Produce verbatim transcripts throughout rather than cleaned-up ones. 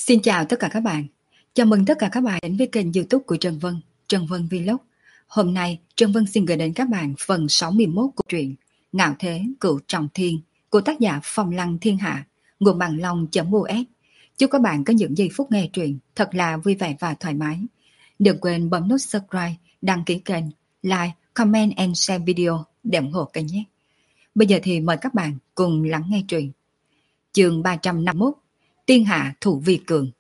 Xin chào tất cả các bạn. Chào mừng tất cả các bạn đến với kênh YouTube của Trần Vân, Trần Vân Vlog. Hôm nay, Trần Vân xin gửi đến các bạn phần sáu mươi mốt của truyện Ngạo Thế Cửu Trọng Thiên của tác giả Phong Lăng Thiên Hạ, nguồn bằng long.us. Chúc các bạn có những giây phút nghe truyện thật là vui vẻ và thoải mái. Đừng quên bấm nút subscribe, đăng ký kênh, like, comment and share video để ủng hộ kênh nhé. Bây giờ thì mời các bạn cùng lắng nghe truyện. Chương ba trăm năm mươi mốt, Tiên Hạ Thủ Vi Cường.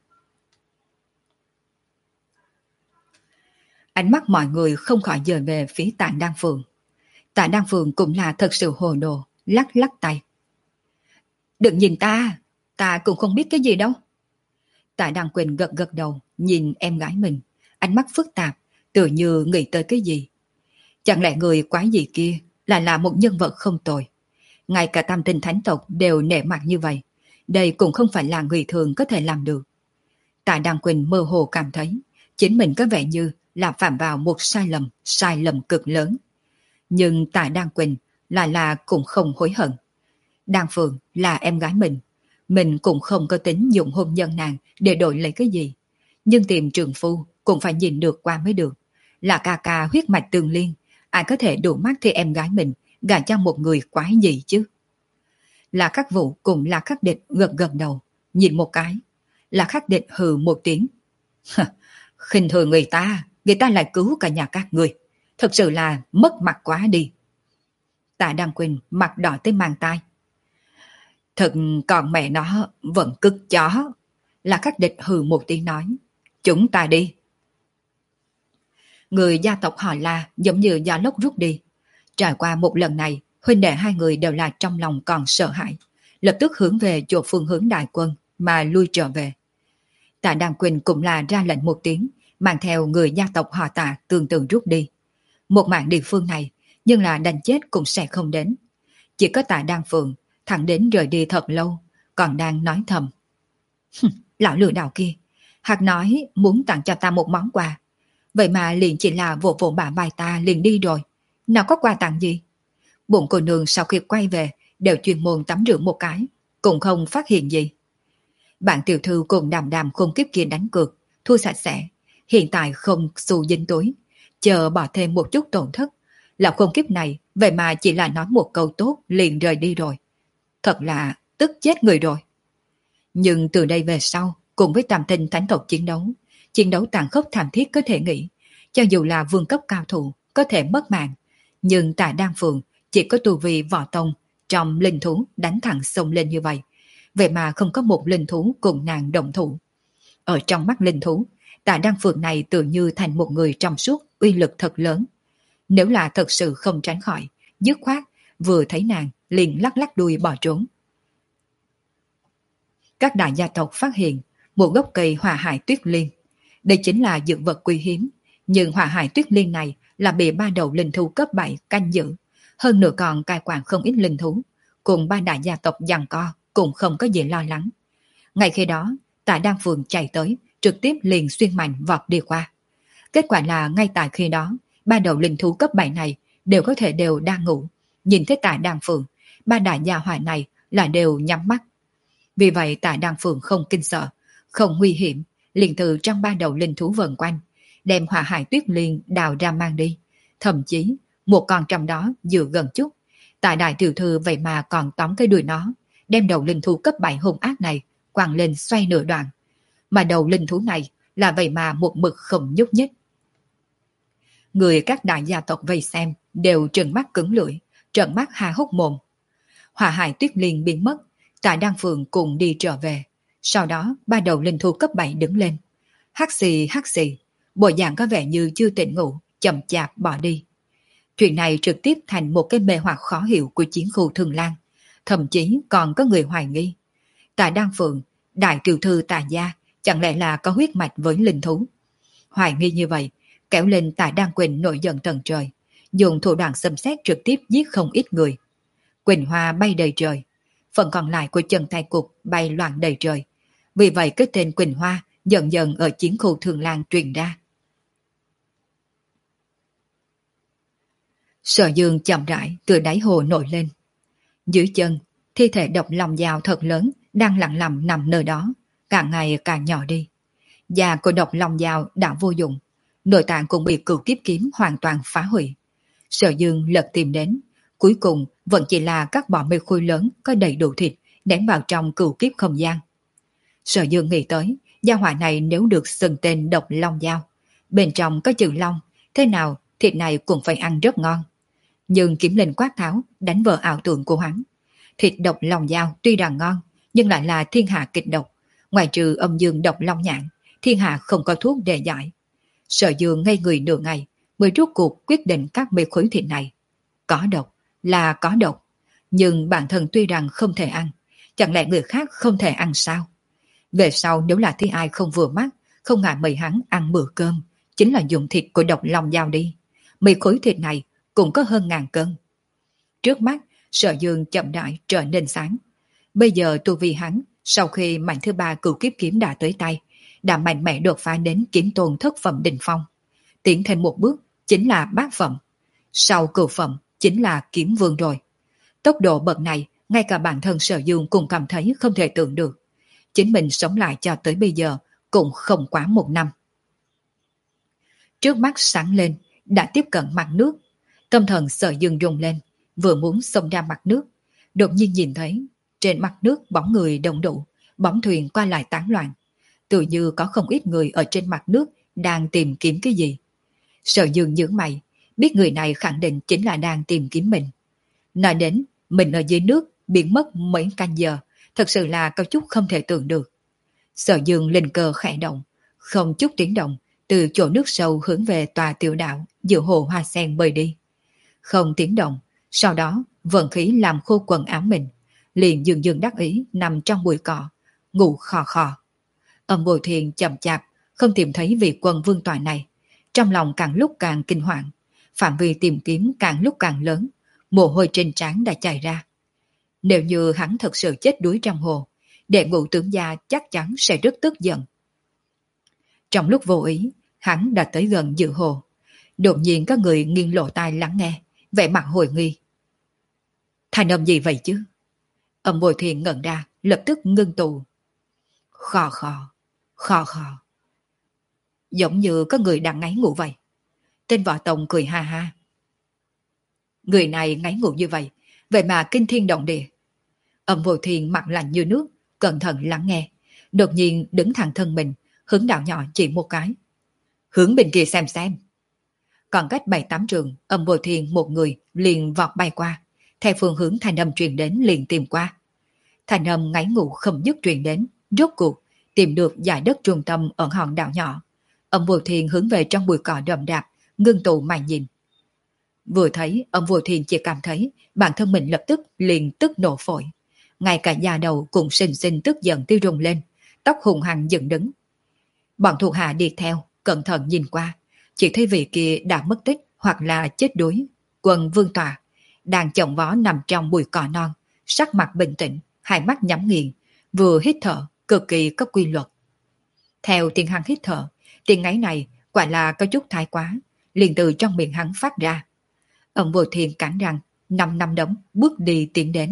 Ánh mắt mọi người không khỏi dời về phía Tạ Đan Phượng. Tạ Đan Phượng cũng là thật sự hồ đồ, lắc lắc tay. Đừng nhìn ta, ta cũng không biết cái gì đâu. Tạ Đan Quỳnh gật gật đầu, nhìn em gái mình, ánh mắt phức tạp, tự như nghĩ tới cái gì. Chẳng lẽ người quái gì kia lại là một nhân vật không tồi. Ngay cả tam tinh thánh tộc đều nể mặt như vậy, đây cũng không phải là người thường có thể làm được. Tạ Đan Quỳnh mơ hồ cảm thấy chính mình có vẻ như là phạm vào một sai lầm, sai lầm cực lớn. Nhưng Tạ Đan Quỳnh là là cũng không hối hận. Đan Phượng là em gái mình, mình cũng không có tính dụng hôn nhân nàng để đổi lấy cái gì. Nhưng tìm trường phu cũng phải nhìn được qua mới được. Là ca ca huyết mạch tương liên, ai có thể đủ mắt thì em gái mình gả cho một người quái gì chứ. Là Khắc Vũ cùng là Khắc Địch gật gật đầu, nhìn một cái. Là Khắc Địch hừ một tiếng. Khinh thường người ta, người ta lại cứu cả nhà các người. Thật sự là mất mặt quá đi. Tạ Đan Quỳnh mặt đỏ tới mang tai. Thật còn mẹ nó vẫn cực chó. Là Khắc Địch hừ một tiếng nói. Chúng ta đi. Người gia tộc họ La giống như gió lốc rút đi. Trải qua một lần này, huynh đệ hai người đều là trong lòng còn sợ hãi, lập tức hướng về chỗ phương hướng đại quân mà lui trở về. Tạ Đan Quỳnh cũng là ra lệnh một tiếng, mang theo người gia tộc họ Tạ tương tự rút đi. Một mạng địa phương này, nhưng là đánh chết cũng sẽ không đến. Chỉ có Tạ Đan Phượng thẳng đến rời đi thật lâu, còn đang nói thầm. Lão lừa đảo kia, hạt nói muốn tặng cho ta một món quà, vậy mà liền chỉ là vỗ vỗ bả vai ta liền đi rồi. Nào có quà tặng gì? Bụng cô nương sau khi quay về đều chuyên môn tắm rửa một cái, cũng không phát hiện gì. Bạn tiểu thư cùng đàm đàm khôn kiếp kia đánh cược, thua sạch sẽ, hiện tại không xu dính túi, chờ bỏ thêm một chút tổn thất. Lão khôn kiếp này vậy mà chỉ là nói một câu tốt liền rời đi rồi. Thật là tức chết người rồi. Nhưng từ đây về sau, cùng với tam tinh thánh tộc chiến đấu, chiến đấu tàn khốc thảm thiết có thể nghĩ, cho dù là vương cấp cao thủ có thể mất mạng, nhưng Tạ Đan Phượng chỉ có tu vi võ tông trong linh thú đánh thẳng xông lên như vậy, vậy mà không có một linh thú cùng nàng động thủ. Ở trong mắt linh thú, Tạ Đan Phượng này tự như thành một người trong suốt, uy lực thật lớn. Nếu là thật sự không tránh khỏi, dứt khoát vừa thấy nàng liền lắc lắc đuôi bỏ trốn. Các đại gia tộc phát hiện một gốc cây hỏa hải tuyết liên. Đây chính là dược vật quý hiếm, nhưng hỏa hải tuyết liên này là bị ba đầu linh thú cấp bảy canh giữ, hơn nữa còn cai quản không ít linh thú, cùng ba đại gia tộc giằng co cũng không có gì lo lắng. Ngay khi đó, Tạ Đan Phượng chạy tới, trực tiếp liền xuyên mạnh vọt đi qua. Kết quả là ngay tại khi đó, ba đầu linh thú cấp bảy này đều có thể đều đang ngủ. Nhìn thấy Tạ Đan Phượng, ba đại gia hỏa này là đều nhắm mắt. Vì vậy Tạ Đan Phượng không kinh sợ, không nguy hiểm, liền từ trong ba đầu linh thú vần quanh, đem hỏa hải tuyết liên đào ra mang đi. Thậm chí, một con trong đó dựa gần chút, Tạ đại tiểu thư vậy mà còn tóm cái đuôi nó, đem đầu linh thú cấp bảy hung ác này quăng lên xoay nửa đoạn. Mà đầu linh thú này là vậy mà một mực không nhúc nhích. Người các đại gia tộc vây xem đều trừng mắt cứng lưỡi, trợn mắt há hốc mồm. Hỏa hải tuyết liên biến mất, Tạ Đan Phượng cùng đi trở về. Sau đó ba đầu linh thú cấp bảy đứng lên, hắt xì hắt xì, bộ dạng có vẻ như chưa tỉnh ngủ, chậm chạp bỏ đi. Chuyện này trực tiếp thành một cái mê hoặc khó hiểu của chiến khu Thường Lan, thậm chí còn có người hoài nghi. Tạ Đan Phượng, đại tiểu thư Tạ gia, chẳng lẽ là có huyết mạch với linh thú? Hoài nghi như vậy, kéo lên Tạ Đan Quỳnh nổi giận tận trời, dùng thủ đoạn xâm xét trực tiếp giết không ít người. Quỳnh hoa bay đầy trời, phần còn lại của chân tay cục bay loạn đầy trời. Vì vậy cái tên Quỳnh Hoa dần dần ở chiến khu Thường Lan truyền ra. Sở Dương chậm rãi từ đáy hồ nổi lên. Dưới chân, thi thể độc lòng dao thật lớn đang lặng lặng nằm nơi đó, càng ngày càng nhỏ đi. Da của độc long dao đã vô dụng, nội tạng cũng bị cửu kiếp kiếm hoàn toàn phá hủy. Sở Dương lật tìm đến, cuối cùng vẫn chỉ là các bọ mê khôi lớn có đầy đủ thịt ném vào trong cửu kiếp không gian. Sở Dương nghĩ tới, gia hỏa này nếu được xưng tên độc long dao, bên trong có chữ long, thế nào thịt này cũng phải ăn rất ngon. Nhưng kiếm linh quát tháo đánh vỡ ảo tưởng của hắn. Thịt độc long dao tuy rằng ngon, nhưng lại là thiên hạ kịch độc. Ngoài trừ âm dương độc long nhãn, thiên hạ không có thuốc để giải. Sở Dương ngây người nửa ngày, mới rút cuộc quyết định các mê khối thịt này. Có độc, là có độc, nhưng bản thân tuy rằng không thể ăn, chẳng lẽ người khác không thể ăn sao? Về sau nếu là thi ai không vừa mắt, không ngại mời hắn ăn bữa cơm, chính là dùng thịt của độc long dao đi. Mê khối thịt này cũng có hơn ngàn cân. Trước mắt, Sở Dương chậm rãi trở nên sáng. Bây giờ tu vi hắn, sau khi mảnh thứ ba cửu kiếp kiếm đã tới tay, đã mạnh mẽ đột phá đến kiếm tôn thất phẩm đỉnh phong. Tiến thêm một bước chính là bát phẩm. Sau cửu phẩm chính là kiếm vương rồi. Tốc độ bậc này, ngay cả bản thân Sở Dương cũng cảm thấy không thể tưởng được. Chính mình sống lại cho tới bây giờ cũng không quá một năm. Trước mắt sáng lên, đã tiếp cận mặt nước. Tâm thần Sở Dương rung lên, vừa muốn xông ra mặt nước, đột nhiên nhìn thấy trên mặt nước bóng người đông đủ, bóng thuyền qua lại tán loạn, tự như có không ít người ở trên mặt nước đang tìm kiếm cái gì. Sở Dương nhướng mày, biết người này khẳng định chính là đang tìm kiếm mình. Nói đến mình ở dưới nước biến mất mấy canh giờ, thật sự là có chút không thể tưởng được. Sở Dương linh cơ khẽ động, không chút tiếng động, từ chỗ nước sâu hướng về tòa tiểu đảo giữa hồ hoa sen bơi đi. Không tiếng động, sau đó vận khí làm khô quần áo mình, liền dường dường đắc ý nằm trong bụi cỏ, ngủ khò khò. Âm Bồi Thiền chậm chạp, không tìm thấy vị quân vương tọa này, trong lòng càng lúc càng kinh hoàng, phạm vi tìm kiếm càng lúc càng lớn, mồ hôi trên trán đã chảy ra. Nếu như hắn thật sự chết đuối trong hồ, đệ ngũ tướng gia chắc chắn sẽ rất tức giận. Trong lúc vô ý, hắn đã tới gần giữa hồ. Đột nhiên có người nghiêng lộ tai lắng nghe, vẻ mặt hồi nghi. Thành âm gì vậy chứ? Âm Bồi Thiền ngẩn ra, lập tức ngưng tụ. Khò khò, khò khò. Giống như có người đang ngáy ngủ vậy. Tên Võ Tông cười ha ha. Người này ngáy ngủ như vậy, vậy mà kinh thiên động địa. Âm Bồi Thiền mặt lạnh như nước, cẩn thận lắng nghe, đột nhiên đứng thẳng thân mình, hướng đạo nhỏ chỉ một cái. Hướng bên kia xem xem. Còn cách bảy tám trường, Âm Bồi Thiền một người liền vọt bay qua, theo phương hướng thanh âm truyền đến liền tìm qua. Thanh âm ngáy ngủ không dứt truyền đến, rốt cuộc tìm được dải đất trung tâm ở hòn đảo nhỏ. Âm Bồi Thiền hướng về trong bụi cỏ đậm đạp, ngưng tụ mà nhìn. Vừa thấy, Âm Bồi Thiền chỉ cảm thấy bản thân mình lập tức liền tức nổ phổi. Ngay cả da đầu cũng sinh sinh tức giận tiêu rung lên, tóc hùng hằng dựng đứng. Bọn thuộc hạ đi theo, cẩn thận nhìn qua, chỉ thấy vị kia đã mất tích hoặc là chết đuối. Quân vương tọa đang chồng vó nằm trong bụi cỏ non, sắc mặt bình tĩnh, hai mắt nhắm nghiền, vừa hít thở cực kỳ có quy luật. Theo tiếng hắn hít thở, tiếng ngáy này quả là có chút thái quá, liền từ trong miệng hắn phát ra. Ông Bồi Thiền cắn răng, năm năm đấm bước đi tiến đến.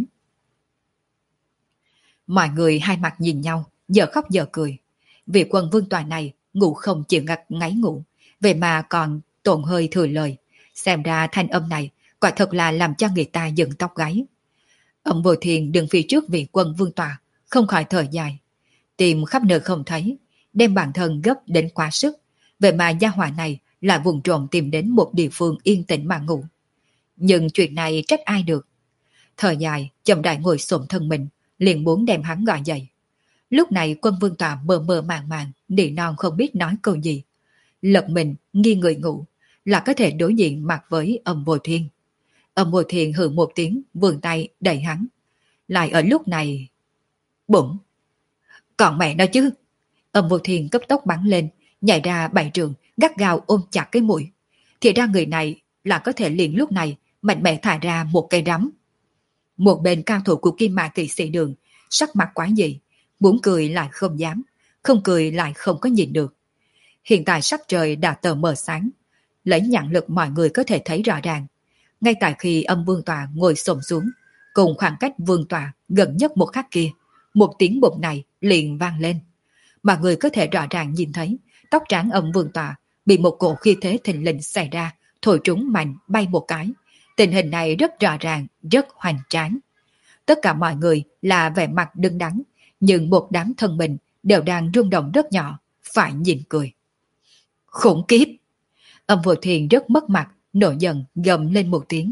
Mọi người hai mặt nhìn nhau, giờ khóc giờ cười. Vị quân vương tòa này ngủ không chịu ngặt ngáy ngủ, vậy mà còn tổn hơi thừa lời. Xem ra thanh âm này quả thật là làm cho người ta dựng tóc gáy. Ông Bồi Thiền đứng phía trước vị quân vương tòa, không khỏi thở dài. Tìm khắp nơi không thấy, đem bản thân gấp đến quá sức. Vậy mà gia hỏa này lại vùng trộm tìm đến một địa phương yên tĩnh mà ngủ. Nhưng chuyện này trách ai được. Thở dài, chậm rãi ngồi xổm thân mình, liền muốn đem hắn gọi dậy. Lúc này quân vương tòa mơ mơ màng màng, nỉ non không biết nói câu gì. Lật mình, nghi người ngủ, là có thể đối diện mặt với Âm Bồi Thiên. Âm Bồi Thiên hừ một tiếng, vươn tay đẩy hắn. Lại ở lúc này... Bụng! Còn mẹ nó chứ! Âm Bồi Thiên cấp tốc bắn lên, nhảy ra bảy trường, gắt gao ôm chặt cái mũi. Thì ra người này là có thể liền lúc này mạnh mẽ thả ra một cây rắm. Một bên cao thủ của Kim Mã Kỵ Sĩ Đường, sắc mặt quá dị, muốn cười lại không dám, không cười lại không có nhìn được. Hiện tại sắc trời đã tờ mờ sáng, lấy nhãn lực mọi người có thể thấy rõ ràng. Ngay tại khi Âm Vương Tọa ngồi xổm xuống, cùng khoảng cách Vương Tọa gần nhất một khắc kia, một tiếng bụp này liền vang lên. mà người có thể rõ ràng nhìn thấy tóc trắng âm vương tọa bị một cổ khí thế thình lình xảy ra, thổi trúng mạnh bay một cái. Tình hình này rất rõ ràng, rất hoành tráng. Tất cả mọi người là vẻ mặt đứng đắn, nhưng một đám thân mình đều đang rung động rất nhỏ, phải nhìn cười. Khủng khiếp! Âm Vô Thiên rất mất mặt, nổi giận gầm lên một tiếng.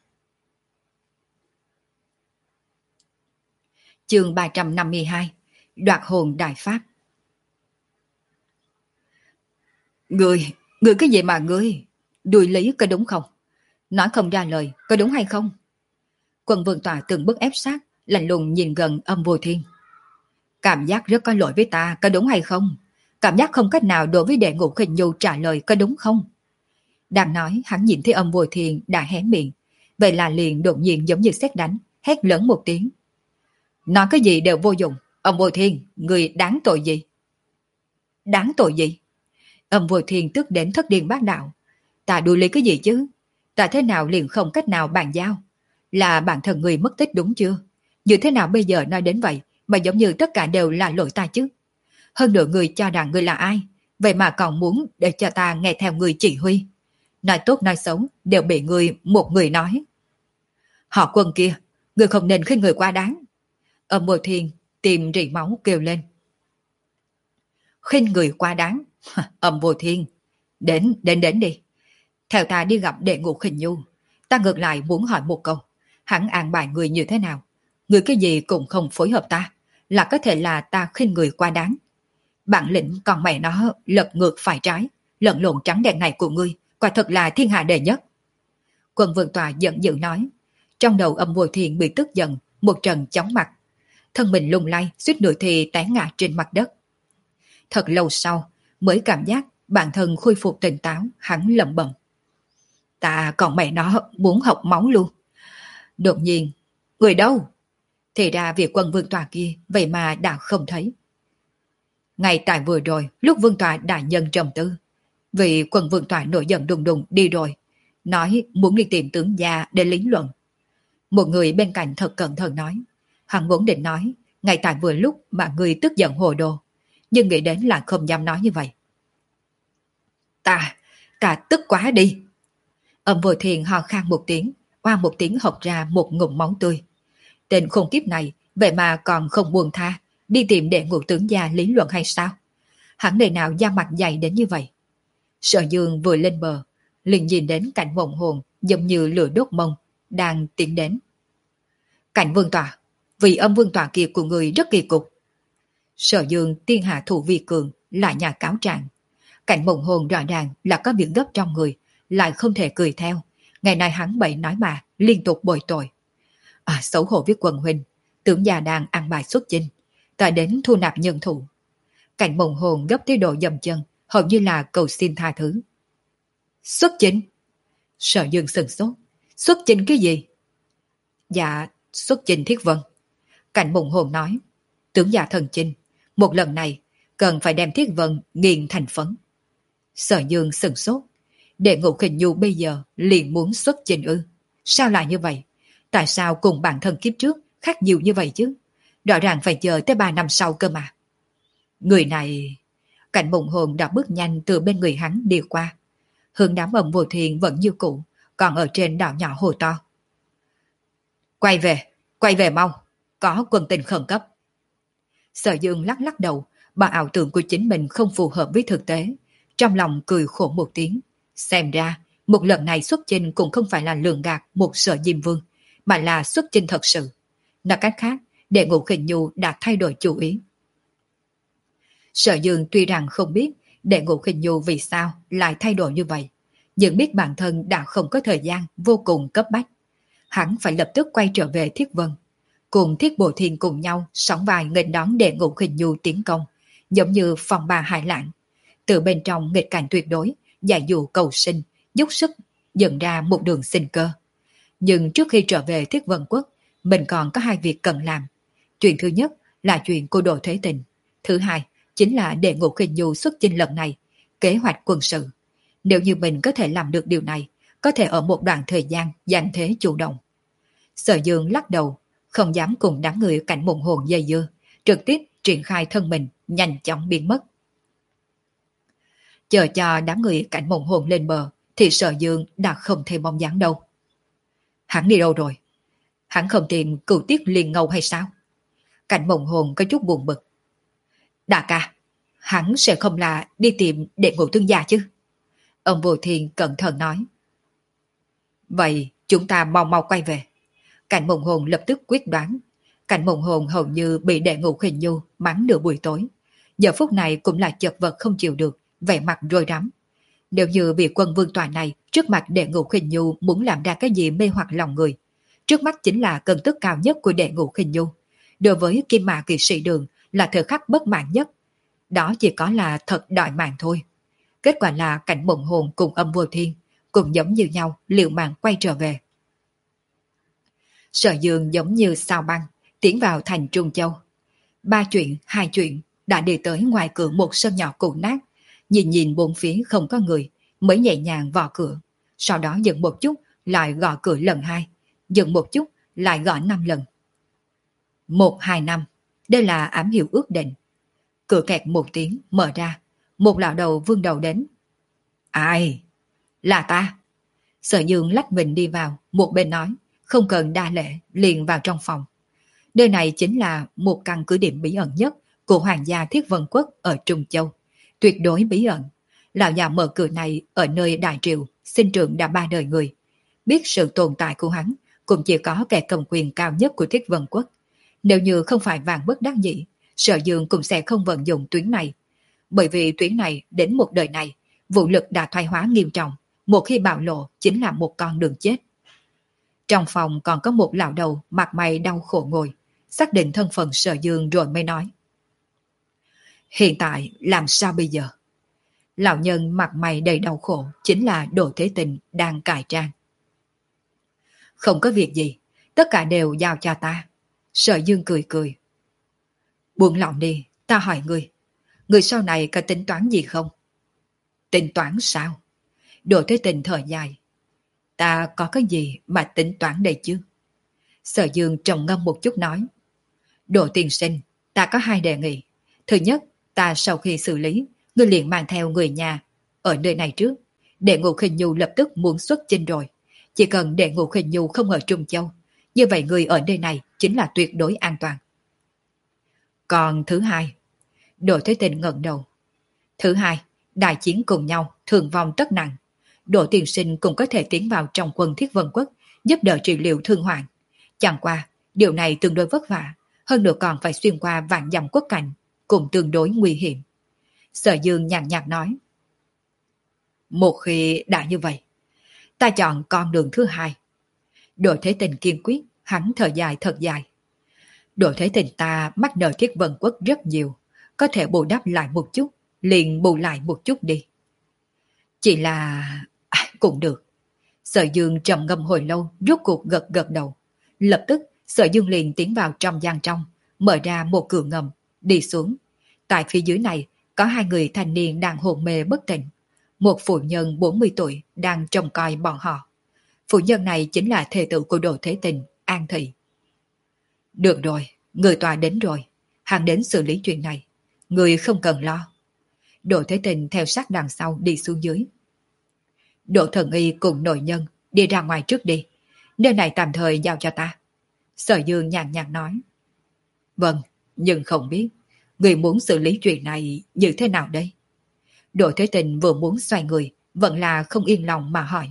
Chương ba trăm năm mươi hai, Đoạt hồn đại pháp. Ngươi, ngươi cái gì mà ngươi? Đuổi lý có đúng không? Nói không ra lời, có đúng hay không? Quân Vương Tọa từng bước ép sát, lạnh lùng nhìn gần Âm Vô Thiên. Cảm giác rất có lỗi với ta, có đúng hay không? Cảm giác không cách nào đối với đệ ngũ Khinh Nhu trả lời, có đúng không? Đang nói, hắn nhìn thấy Âm Vô Thiên đã hé miệng, vậy là liền đột nhiên giống như sét đánh, hét lớn một tiếng. Nói cái gì đều vô dụng, Âm Vô Thiên, người đáng tội gì? Đáng tội gì? Âm Vô Thiên tức đến thất điên bát đạo. Ta đuổi lý cái gì chứ? Ta thế nào liền không cách nào bàn giao? Là bản thân người mất tích đúng chưa? Như thế nào bây giờ nói đến vậy mà giống như tất cả đều là lỗi ta chứ? Hơn nữa người cho rằng người là ai? Vậy mà còn muốn để cho ta nghe theo người chỉ huy. Nói tốt nói xấu đều bị người một người nói. Họ Quân kia, người không nên khinh người quá đáng. Âm Vô Thiên tìm rỉ máu kêu lên. Khinh người quá đáng? Âm Vô Thiên, đến, đến đến đi. Theo ta đi gặp đệ ngũ Khinh Nhu, ta ngược lại muốn hỏi một câu. Hắn an bài người như thế nào? Người cái gì cũng không phối hợp ta, là có thể là ta khinh người quá đáng. Bản lĩnh còn mẹ nó lật ngược phải trái, lẫn lộn trắng đen này của ngươi, quả thật là thiên hạ đệ nhất. Quân Vương Tòa giận dữ nói, trong đầu Âm Vô Thiên bị tức giận, một trận chóng mặt. Thân mình lung lay, suýt nữa thì té ngã trên mặt đất. Thật lâu sau, mới cảm giác bản thân khôi phục tỉnh táo, hắn lẩm bẩm. Ta còn mẹ nó muốn học máu luôn. Đột nhiên, người đâu? Thì ra việc Quân Vương Tòa kia vậy mà đã không thấy. Ngay tại vừa rồi, lúc Vương Tòa đã nhân trầm tư, vì Quân Vương Tòa nổi giận đùng đùng đi rồi, nói muốn đi tìm tướng gia để lý luận. Một người bên cạnh thật cẩn thận nói, hắn vốn định nói, ngay tại vừa lúc mà người tức giận hồ đồ, nhưng nghĩ đến là không dám nói như vậy. Ta, ta tức quá đi. Âm Vô Thiên ho khan một tiếng, oa một tiếng học ra một ngụm máu tươi. Tên khốn kiếp này, vậy mà còn không buông tha, đi tìm đệ ngũ tướng gia lý luận hay sao? Hắn đời nào da mặt dày đến như vậy? Sở Dương vừa lên bờ, liền nhìn đến cảnh mộng hồn giống như lửa đốt mông, đang tiến đến. Cảnh Vương Tòa, vì Âm Vương Tòa kia của người rất kỳ cục. Sở Dương tiên hạ thủ vi cường, lại nhà cáo trạng. Cảnh mộng hồn rõ ràng là có việc gấp trong người, lại không thể cười theo. Ngày nay hắn bậy nói mà, liên tục bồi tội. À, xấu hổ với quần huynh, tướng già đang ăn bài xuất chinh, ta đến thu nạp nhân thủ. Cảnh mộng hồn gấp tới độ dầm chân, hầu như là cầu xin tha thứ. Xuất chinh? Sở Dương sừng sốt. Xuất chinh cái gì? Dạ, xuất chinh Thiết Vân. Cảnh mộng hồn nói, tướng già thần chinh, một lần này cần phải đem Thiết Vân nghiền thành phấn. Sở Dương sừng sốt. Đệ ngũ Khinh Nhu bây giờ liền muốn xuất chinh ư? Sao lại như vậy? Tại sao cùng bản thân kiếp trước khác nhiều như vậy chứ? Rõ ràng phải chờ tới ba năm sau cơ mà. Người này... Cảnh mộng hồn đã bước nhanh từ bên người hắn đi qua. Hướng đám Âm Vô Thiên vẫn như cũ, còn ở trên đảo nhỏ hồ to. Quay về, quay về mau, có quân tình khẩn cấp. Sở Dương lắc lắc đầu, bà ảo tưởng của chính mình không phù hợp với thực tế. Trong lòng cười khổ một tiếng. Xem ra, một lần này xuất chinh cũng không phải là lường gạt một Sở Diêm Vương, mà là xuất chinh thật sự. Nói cách khác, đệ ngũ Khinh Nhu đã thay đổi chủ ý. Sở Dương tuy rằng không biết đệ ngũ Khinh Nhu vì sao lại thay đổi như vậy, nhưng biết bản thân đã không có thời gian vô cùng cấp bách. Hắn phải lập tức quay trở về Thiết Vân, cùng Thiết Bồ Thiên cùng nhau sóng vai nghênh đón đệ ngũ Khinh Nhu tiến công, giống như phòng bà hải lãng. Từ bên trong nghịch cảnh tuyệt đối, giải dụ cầu sinh, dốc sức dựng ra một đường sinh cơ. Nhưng trước khi trở về Thiết Vân Quốc, mình còn có hai việc cần làm. Chuyện thứ nhất là chuyện cô đồ thế tình. Thứ hai chính là đệ ngũ Khinh Nhu xuất chinh lần này, kế hoạch quân sự. Nếu như mình có thể làm được điều này, có thể ở một đoạn thời gian giành thế chủ động. Sở Dương lắc đầu, không dám cùng đám người cảnh mộng hồn dây dưa, trực tiếp triển khai thân mình, nhanh chóng biến mất. Chờ cho đám người Cảnh Mộng Hồn lên bờ, thì Sở Dương đã không thấy bóng dáng đâu. Hắn đi đâu rồi? Hắn không tìm Cửu Tiết Liên Ngâu hay sao? Cảnh Mộng Hồn có chút buồn bực. Đại ca, hắn sẽ không là đi tìm Đệ Ngũ Thương Gia chứ? Ông Vô Thiên cẩn thận nói. Vậy chúng ta mau mau quay về. Cảnh Mộng Hồn lập tức quyết đoán. Cảnh Mộng Hồn hầu như bị Đệ Ngũ Khinh Nhu mắng nửa buổi tối. Giờ phút này cũng là chật vật không chịu được, vẻ mặt rối rắm. Nếu như vị quân vương tòa này trước mặt Đệ Ngũ Khinh Nhu muốn làm ra cái gì mê hoặc lòng người, trước mắt chính là cơn tức cao nhất của Đệ Ngũ Khinh Nhu. Đối với Kim Mã Kỵ Sĩ Đường là thời khắc bất mãn nhất. Đó chỉ có là thật đòi mạng thôi. Kết quả là Cảnh Mộng Hồn cùng Âm Vô Thiên cũng giống như nhau liều mạng quay trở về. Sở Dương giống như sao băng tiến vào thành Trung Châu. Ba chuyện, hai chuyện đã đi tới ngoài cửa một sân nhỏ cũ nát, nhìn nhìn bốn phía không có người, mới nhẹ nhàng vào cửa. Sau đó dừng một chút, lại gõ cửa lần hai, dừng một chút, lại gõ năm lần. Một hai năm, đây là ám hiệu ước định. Cửa kẹt một tiếng mở ra, một lão đầu vươn đầu đến. Ai? Là ta. Sở Dương lách mình đi vào, một bên nói, không cần đa lễ, liền vào trong phòng. Nơi này chính là một căn cứ điểm bí ẩn nhất của Hoàng gia Thiết Vân Quốc ở Trung Châu. Tuyệt đối bí ẩn. Lão già mở cửa này ở nơi Đại Triều, sinh trưởng đã ba đời người. Biết sự tồn tại của hắn, cũng chỉ có kẻ cầm quyền cao nhất của Thiết Vân Quốc. Nếu như không phải vàng bất đắc dĩ, Sở Dương cũng sẽ không vận dụng tuyến này. Bởi vì tuyến này đến một đời này, vũ lực đã thoái hóa nghiêm trọng, một khi bạo lộ chính là một con đường chết. Trong phòng còn có một lão đầu mặt mày đau khổ ngồi, xác định thân phận Sở Dương rồi mới nói. Hiện tại làm sao bây giờ? Lão nhân mặt mày đầy đau khổ chính là Đỗ Thế Tình đang cải trang. Không có việc gì, tất cả đều giao cho ta. Sở Dương cười cười. Buông lòng đi, ta hỏi ngươi, ngươi sau này có tính toán gì không? Tính toán sao? Đỗ Thế Tình thở dài. Ta có cái gì mà tính toán đây chứ? Sở Dương trầm ngâm một chút nói. Đỗ tiên sinh, ta có hai đề nghị. Thứ nhất, ta sau khi xử lý, ngươi liền mang theo người nhà ở nơi này trước. Đệ Ngũ Khinh Nhu lập tức muốn xuất chinh rồi. Chỉ cần Đệ Ngũ Khinh Nhu không ở Trung Châu, như vậy người ở nơi này chính là tuyệt đối an toàn. Còn thứ hai, Đỗ Thế Tình ngẩng đầu. Thứ hai, đại chiến cùng nhau, thương vong tất nặng. Đỗ tiên sinh cũng có thể tiến vào trong quân Thiết Vân Quốc, giúp đỡ trị liệu thương hoạn. Chẳng qua, điều này tương đối vất vả, hơn nữa còn phải xuyên qua vạn dặm quốc cảnh, cũng tương đối nguy hiểm. Sở Dương nhàn nhạt nói. Một khi đã như vậy, ta chọn con đường thứ hai. Đỗ Thế Tình kiên quyết, hắn thở dài thật dài. Đỗ Thế Tình ta mắc nợ Thiết Vân Quốc rất nhiều, có thể bù đắp lại một chút, liền bù lại một chút đi. Chỉ là... À, cũng được. Sở Dương trầm ngâm hồi lâu, rốt cuộc gật gật đầu. Lập tức, Sở Dương liền tiến vào trong gian trong, mở ra một cửa ngầm, đi xuống. Tại phía dưới này, có hai người thanh niên đang hôn mê bất tỉnh. Một phụ nhân bốn mươi tuổi đang trông coi bọn họ. Phụ nhân này chính là thê tử của Đỗ Thế Tình, An Thị. Được rồi, người tòa đến rồi. Hắn đến xử lý chuyện này. Người không cần lo. Đỗ Thế Tình theo sát đằng sau đi xuống dưới. Đỗ Thần Y cùng nội nhân đi ra ngoài trước đi. Nơi này tạm thời giao cho ta. Sở Dương nhàn nhạt nói. Vâng, nhưng không biết người muốn xử lý chuyện này như thế nào đây? Đỗ Thế Tình vừa muốn xoay người, vẫn là không yên lòng mà hỏi.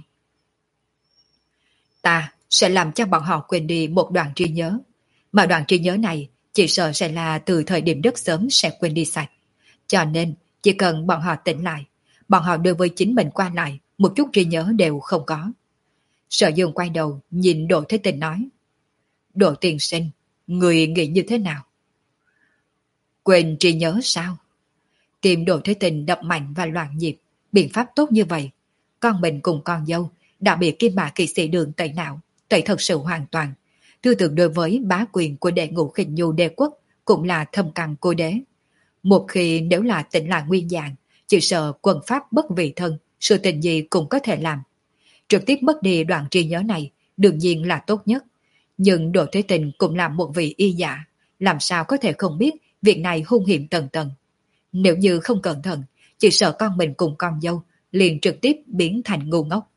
Ta sẽ làm cho bọn họ quên đi một đoạn trí nhớ. Mà đoạn trí nhớ này chỉ sợ sẽ là từ thời điểm rất sớm sẽ quên đi sạch. Cho nên chỉ cần bọn họ tỉnh lại, bọn họ đối với chính mình qua lại, một chút trí nhớ đều không có. Sở Dương quay đầu nhìn Đỗ Thế Tình nói. Đỗ tiên sinh, người nghĩ như thế nào? Quên trí nhớ sao? Tim Đỗ Thế Tình đập mạnh và loạn nhịp. Biện pháp tốt như vậy, con mình cùng con dâu đã bị Kim Mã Kỵ Sĩ Đường tẩy não, tẩy thật sự hoàn toàn. Tư tưởng đối với bá quyền của Đệ Ngũ Khinh Nhu đế quốc cũng là thâm căn cố đế. Một khi nếu là tỉnh lại nguyên dạng, chỉ sợ quân pháp bất vị thân, sự tình gì cũng có thể làm. Trực tiếp mất đi đoạn trí nhớ này đương nhiên là tốt nhất. Nhưng Đỗ Thế Tình cũng là một vị y giả, làm sao có thể không biết việc này hung hiểm tầng tầng. Nếu như không cẩn thận, chỉ sợ con mình cùng con dâu liền trực tiếp biến thành ngu ngốc.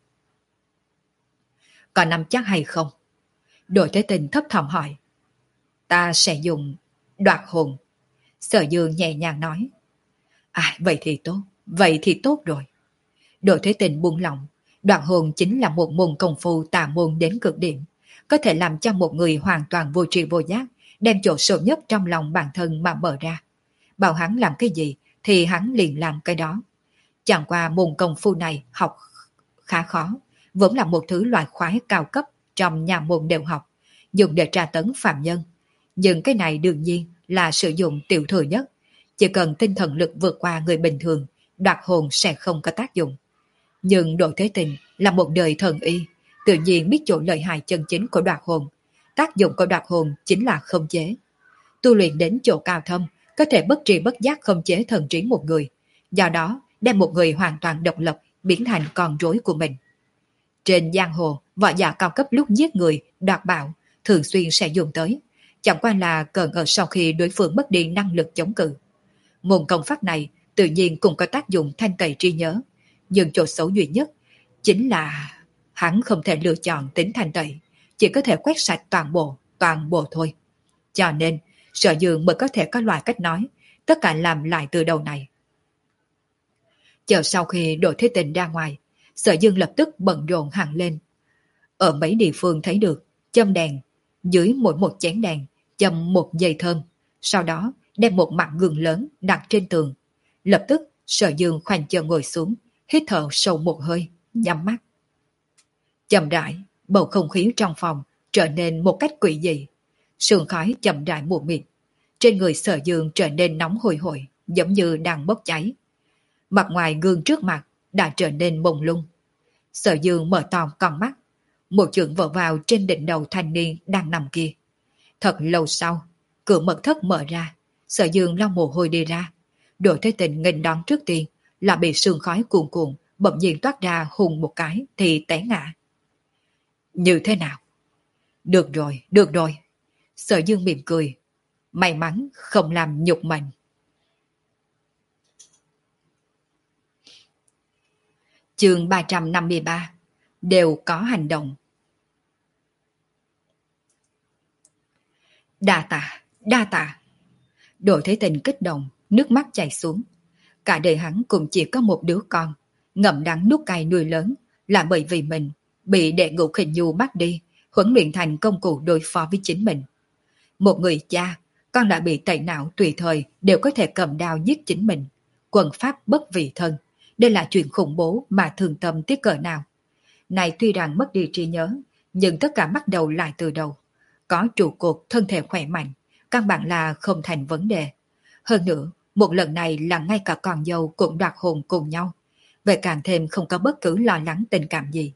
Có nắm chắc hay không? Đội Thế Tình thấp thỏm hỏi. Ta sẽ dùng đoạt hồn. Sở Dương nhẹ nhàng nói. À, vậy thì tốt, vậy thì tốt rồi. Đội Thế Tình buông lòng. Đoạt hồn chính là một môn công phu tà môn đến cực điểm, có thể làm cho một người hoàn toàn vô tri vô giác, đem chỗ sâu nhất trong lòng bản thân mà mở ra. Bảo hắn làm cái gì thì hắn liền làm cái đó. Chẳng qua môn công phu này học khá khó, vẫn là một thứ loại khoái cao cấp trong nhà môn đều học, dùng để tra tấn phạm nhân. Nhưng cái này đương nhiên là sử dụng tiểu thừa nhất, chỉ cần tinh thần lực vượt qua người bình thường, đoạt hồn sẽ không có tác dụng. Nhưng Đỗ Thế Tình là một đời thần y, tự nhiên biết chỗ lợi hại chân chính của đoạt hồn. Tác dụng của đoạt hồn chính là khống chế. Tu luyện đến chỗ cao thâm, có thể bất tri bất giác khống chế thần trí một người, do đó đem một người hoàn toàn độc lập biến thành con rối của mình. Trên giang hồ, võ giả cao cấp lúc giết người, đoạt bảo, thường xuyên sẽ dùng tới, chẳng qua là cần ở sau khi đối phương mất đi năng lực chống cự. Môn công pháp này tự nhiên cũng có tác dụng thanh tẩy trí nhớ, nhưng chỗ xấu duy nhất chính là hắn không thể lựa chọn tính thanh tẩy, chỉ có thể quét sạch toàn bộ, toàn bộ thôi. Cho nên, Sở Dương mới có thể có loại cách nói, tất cả làm lại từ đầu này. Chờ sau khi Đỗ Thế Tình ra ngoài, Sở Dương lập tức bận rộn hẳn lên. Ở mấy địa phương thấy được, châm đèn, dưới mỗi một chén đèn, châm một dây thơm, sau đó đem một mặt gương lớn đặt trên tường. Lập tức, Sở Dương khoanh chân ngồi xuống, hít thở sâu một hơi, nhắm mắt. Chậm rãi, bầu không khí trong phòng trở nên một cách quỷ dị. Sương khói chậm rãi mù mịt, trên người Sở Dương trở nên nóng hôi hổi, giống như đang bốc cháy. Mặt ngoài gương trước mặt đã trở nên mông lung. Sở Dương mở to con mắt, một chưởng vỡ vào trên đỉnh đầu thanh niên đang nằm kia. Thật lâu sau, cửa mật thất mở ra, Sở Dương lau mồ hôi đi ra. Đỗ Thế Tình nghênh đón trước tiên là bị sương khói cuồn cuộn bỗng nhiên toát ra hùng một cái thì té ngã. Như thế nào? Được rồi, được rồi. Sở Dương mỉm cười. May mắn không làm nhục mình. Chương ba trăm năm mươi ba. Đều có hành động. Đa tạ, đa tạ. Đỗ Thế Tình kích động, nước mắt chảy xuống. Cả đời hắn cũng chỉ có một đứa con, ngậm đắng nuốt cay nuôi lớn, là bởi vì mình bị đệ ngũ Khinh Nhu bắt đi, huấn luyện thành công cụ đối phó với chính mình. Một người cha, con đã bị tẩy não tùy thời đều có thể cầm đao giết chính mình. Quân pháp bất vị thân, đây là chuyện khủng bố mà thường tâm tiếc cỡ nào. Này tuy rằng mất đi trí nhớ, nhưng tất cả bắt đầu lại từ đầu. Có trụ cột thân thể khỏe mạnh, căn bản là không thành vấn đề. Hơn nữa, một lần này là ngay cả con dâu cũng đoạt hồn cùng nhau. Vậy càng thêm không có bất cứ lo lắng tình cảm gì.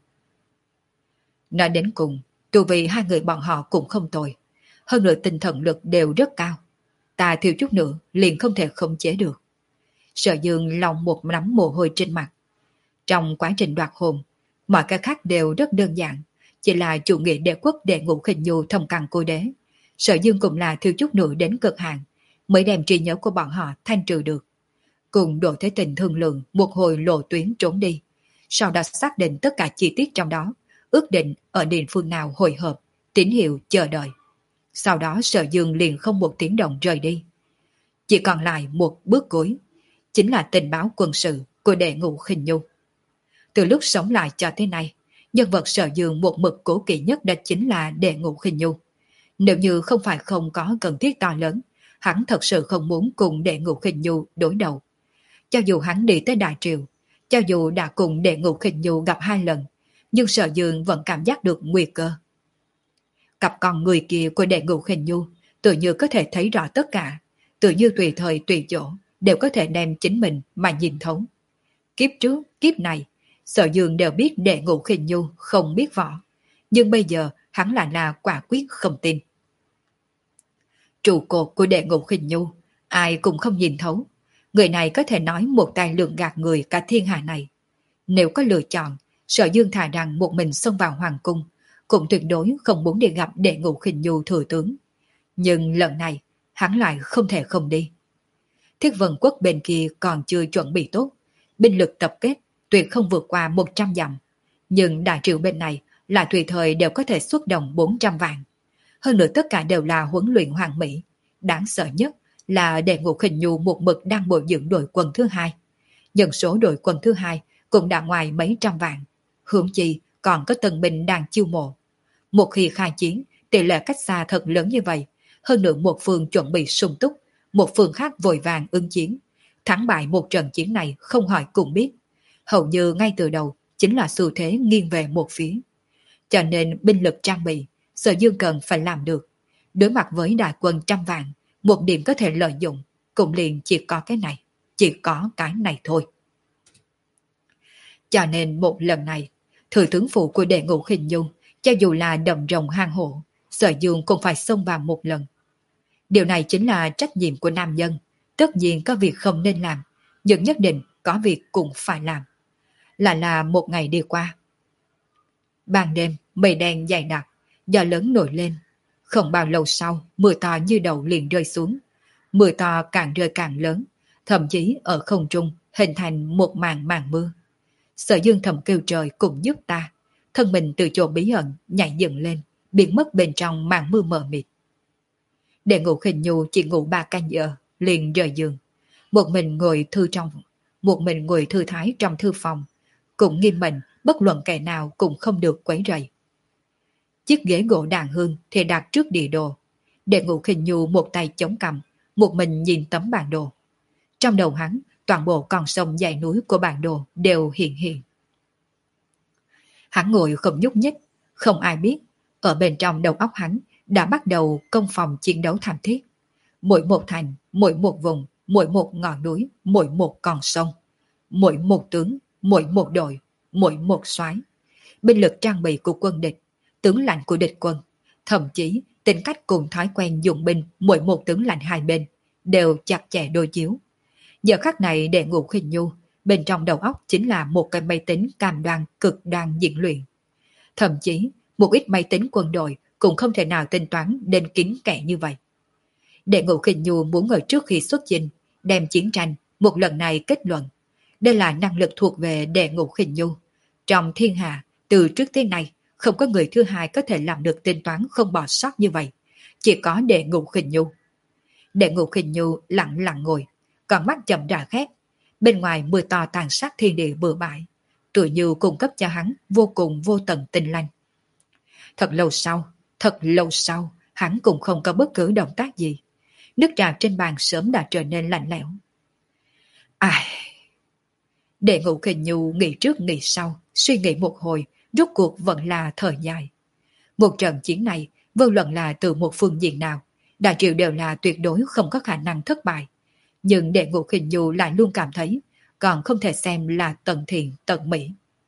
Nói đến cùng, tu vì hai người bọn họ cũng không tồi. Hơn nữa tinh thần lực đều rất cao. Ta thiếu chút nữa liền không thể khống chế được. Sở Dương lòng một nắm mồ hôi trên mặt. Trong quá trình đoạt hồn, mọi cái khác đều rất đơn giản. Chỉ là chủ nghĩa đệ quốc đệ ngũ Khinh Nhu thông căn cô đế. Sở Dương cũng là thiếu chút nữa đến cực hạn, mới đem trí nhớ của bọn họ thanh trừ được. Cùng Đỗ Thế Tình thương lượng một hồi lộ tuyến trốn đi. Sau đó xác định tất cả chi tiết trong đó, ước định ở địa phương nào hội hợp, tín hiệu chờ đợi. Sau đó Sở Dương liền không một tiếng động rời đi. Chỉ còn lại một bước cuối, chính là tình báo quân sự của đệ ngũ Khinh Nhu. Từ lúc sống lại cho tới nay, nhân vật Sở Dương một mực cố kỵ nhất đó chính là đệ ngũ Khinh Nhu. Nếu như không phải không có cần thiết to lớn, hắn thật sự không muốn cùng đệ ngũ Khinh Nhu đối đầu. Cho dù hắn đi tới Đại Triều, cho dù đã cùng đệ ngũ Khinh Nhu gặp hai lần, nhưng Sở Dương vẫn cảm giác được nguy cơ. Cặp con người kia của đệ ngũ Khinh Nhu tự như có thể thấy rõ tất cả, tự như tùy thời tùy chỗ đều có thể đem chính mình mà nhìn thấu. Kiếp trước, kiếp này, Sở Dương đều biết đệ ngũ Khinh Nhu không biết võ, nhưng bây giờ hắn lại là quả quyết không tin. Trụ cột của đệ ngũ Khinh Nhu, ai cũng không nhìn thấu. Người này có thể nói một tay lường gạt người cả thiên hạ này. Nếu có lựa chọn, Sở Dương thà rằng một mình xông vào hoàng cung, cũng tuyệt đối không muốn đi gặp đệ ngũ Khinh Nhu thừa tướng. Nhưng lần này, hắn lại không thể không đi. Thiết Vân Quốc bên kia còn chưa chuẩn bị tốt, binh lực tập kết tuyệt không vượt qua một trăm dặm, nhưng Đại Triệu bên này là tùy thời đều có thể xuất động bốn trăm vạn. Hơn nữa tất cả đều là huấn luyện hoàn mỹ. Đáng sợ nhất là Đệ Ngũ Khinh Nhu một mực đang bồi dưỡng đội quân thứ hai. Nhân số đội quân thứ hai cũng đã ngoài mấy trăm vạn. Huống chi còn có tân binh đang chiêu mộ. Một khi khai chiến, tỷ lệ cách xa thật lớn như vậy. Hơn nữa một phương chuẩn bị sung túc, một phương khác vội vàng ứng chiến. Thắng bại một trận chiến này không hỏi cũng biết. Hầu như ngay từ đầu chính là xu thế nghiêng về một phía. Cho nên binh lực trang bị, Sở Dương cần phải làm được. Đối mặt với đại quân trăm vạn, một điểm có thể lợi dụng, cũng liền chỉ có cái này, chỉ có cái này thôi. Cho nên một lần này, thừa tướng phụ của Đệ Ngũ Khinh Nhu, cho dù là đầm rồng hang hổ, Sở Dương cũng phải xông vào một lần. Điều này chính là trách nhiệm của nam nhân. Tất nhiên có việc không nên làm, nhưng nhất định có việc cũng phải làm. Là là một ngày đi qua. Ban đêm, mây đen dày đặc, gió lớn nổi lên. Không bao lâu sau, mưa to như đầu liền rơi xuống. Mưa to càng rơi càng lớn, thậm chí ở không trung hình thành một màn màn mưa. Sở Dương thầm kêu trời cùng giúp ta, thân mình từ chỗ bí ẩn nhảy dựng lên, biến mất bên trong màn mưa mờ mịt. Đệ Ngũ Khinh Nhu chỉ ngủ ba canh giờ, liền rời giường. Một mình ngồi thư trong, một mình ngồi thư thái trong thư phòng, cũng nghiêm mệnh, bất luận kẻ nào cũng không được quấy rầy. Chiếc ghế gỗ đàn hương thì đặt trước địa đồ. Đệ Ngũ Khinh Nhu một tay chống cằm, một mình nhìn tấm bản đồ. Trong đầu hắn, toàn bộ con sông dãy núi của bản đồ đều hiện hiện. Hắn ngồi không nhúc nhích, không ai biết, ở bên trong đầu óc hắn đã bắt đầu công phòng chiến đấu thảm thiết. Mỗi một thành, mỗi một vùng, mỗi một ngọn núi, mỗi một con sông, mỗi một tướng, mỗi một đội, mỗi một soái, binh lực trang bị của quân địch, tướng lãnh của địch quân, thậm chí tính cách cùng thói quen dùng binh mỗi một tướng lãnh hai bên đều chặt chẽ đối chiếu. Giờ khắc này Đệ Ngũ Khinh Nhu, bên trong đầu óc chính là một cái máy tính cam đoan cực đoan diễn luyện. Thậm chí một ít máy tính quân đội cũng không thể nào tính toán đến kín kẽ như vậy. Đệ Ngũ Khinh Nhu muốn ở trước khi xuất chinh, đem chiến tranh một lần này kết luận. Đây là năng lực thuộc về Đệ Ngũ Khinh Nhu. Trong thiên hạ, từ trước tới nay, không có người thứ hai có thể làm được tính toán không bỏ sót như vậy. Chỉ có Đệ Ngũ Khinh Nhu. Đệ Ngũ Khinh Nhu lặng lặng ngồi, con mắt chậm rãi khép. Bên ngoài mưa to tàn sát thiên địa bừa bãi, tựa như cung cấp cho hắn vô cùng vô tận tinh lanh. Thật lâu sau, thật lâu sau, hắn cũng không có bất cứ động tác gì. Nước trà trên bàn sớm đã trở nên lạnh lẽo. Ai... Đệ Ngũ Khinh Nhu nghĩ trước nghĩ sau, suy nghĩ một hồi, rốt cuộc vẫn là thời dài. Một trận chiến này, vô luận là từ một phương diện nào, Đại Triệu đều là tuyệt đối không có khả năng thất bại. Nhưng Đệ Ngũ Khinh Nhu lại luôn cảm thấy, còn không thể xem là tận thiện tận mỹ.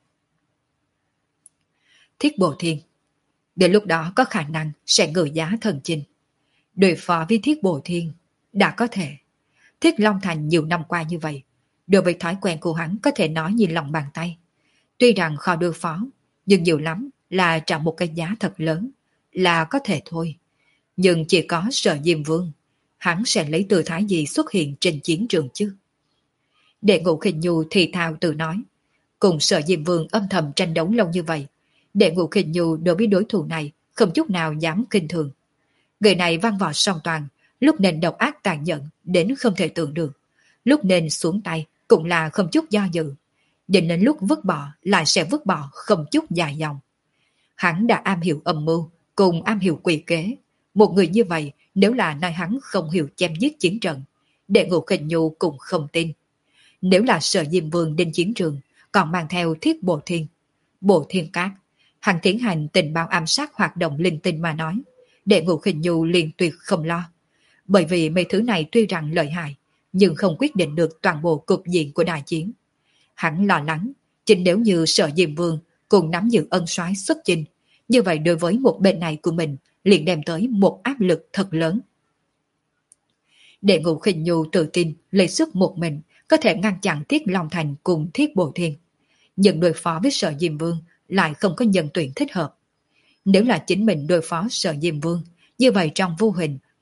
Thiết Bộ Thiên, đến lúc đó có khả năng sẽ ngự giá thần chinh. Đối phó với Thiết Bộ Thiên, đã có thể. Thiết Long Thành nhiều năm qua như vậy, đối với thói quen của hắn có thể nói như lòng bàn tay. Tuy rằng khó đối phó, nhưng nhiều lắm là trả một cái giá thật lớn, là có thể thôi. Nhưng chỉ có Sở Diêm Vương, hắn sẽ lấy tư thái gì xuất hiện trên chiến trường chứ? Đệ Ngũ Khinh Nhu thì thào tự nói, cùng Sở Diêm Vương âm thầm tranh đấu lâu như vậy, Đệ Ngũ Khinh Nhu đối với đối thủ này không chút nào dám kinh thường. Người này văn võ song toàn, lúc nên độc ác tàn nhẫn đến không thể tưởng được, lúc nên xuống tay cũng là không chút do dự, đến đến lúc vứt bỏ lại sẽ vứt bỏ không chút dài dòng. Hắn đã am hiểu âm mưu, cùng am hiểu quỷ kế. Một người như vậy, nếu là nói hắn không hiểu chém giết chiến trận, Đệ Ngũ Khinh Nhu cũng không tin. Nếu là Sở Diêm Vương đến chiến trường, còn mang theo Thiết Bộ Thiên, Bộ Thiên Cát, hắn tiến hành tình báo ám sát hoạt động linh tinh mà nói, Đệ Ngũ Khinh Nhu liền tuyệt không lo. Bởi vì mấy thứ này tuy rằng lợi hại, nhưng không quyết định được toàn bộ cục diện của đại chiến. Hắn lo lắng, chính nếu như Sở Diêm Vương cùng nắm giữ ân soái xuất chinh, như vậy đối với một bên này của mình liền đem tới một áp lực thật lớn. Đệ Ngũ Khinh Nhu tự tin lấy sức một mình có thể ngăn chặn Thiết Long Thành cùng Thiết Bộ Thiên, nhưng đối phó với Sở Diêm Vương lại không có nhân tuyển thích hợp. Nếu là chính mình đối phó Sở Diêm Vương, như vậy trong vô hình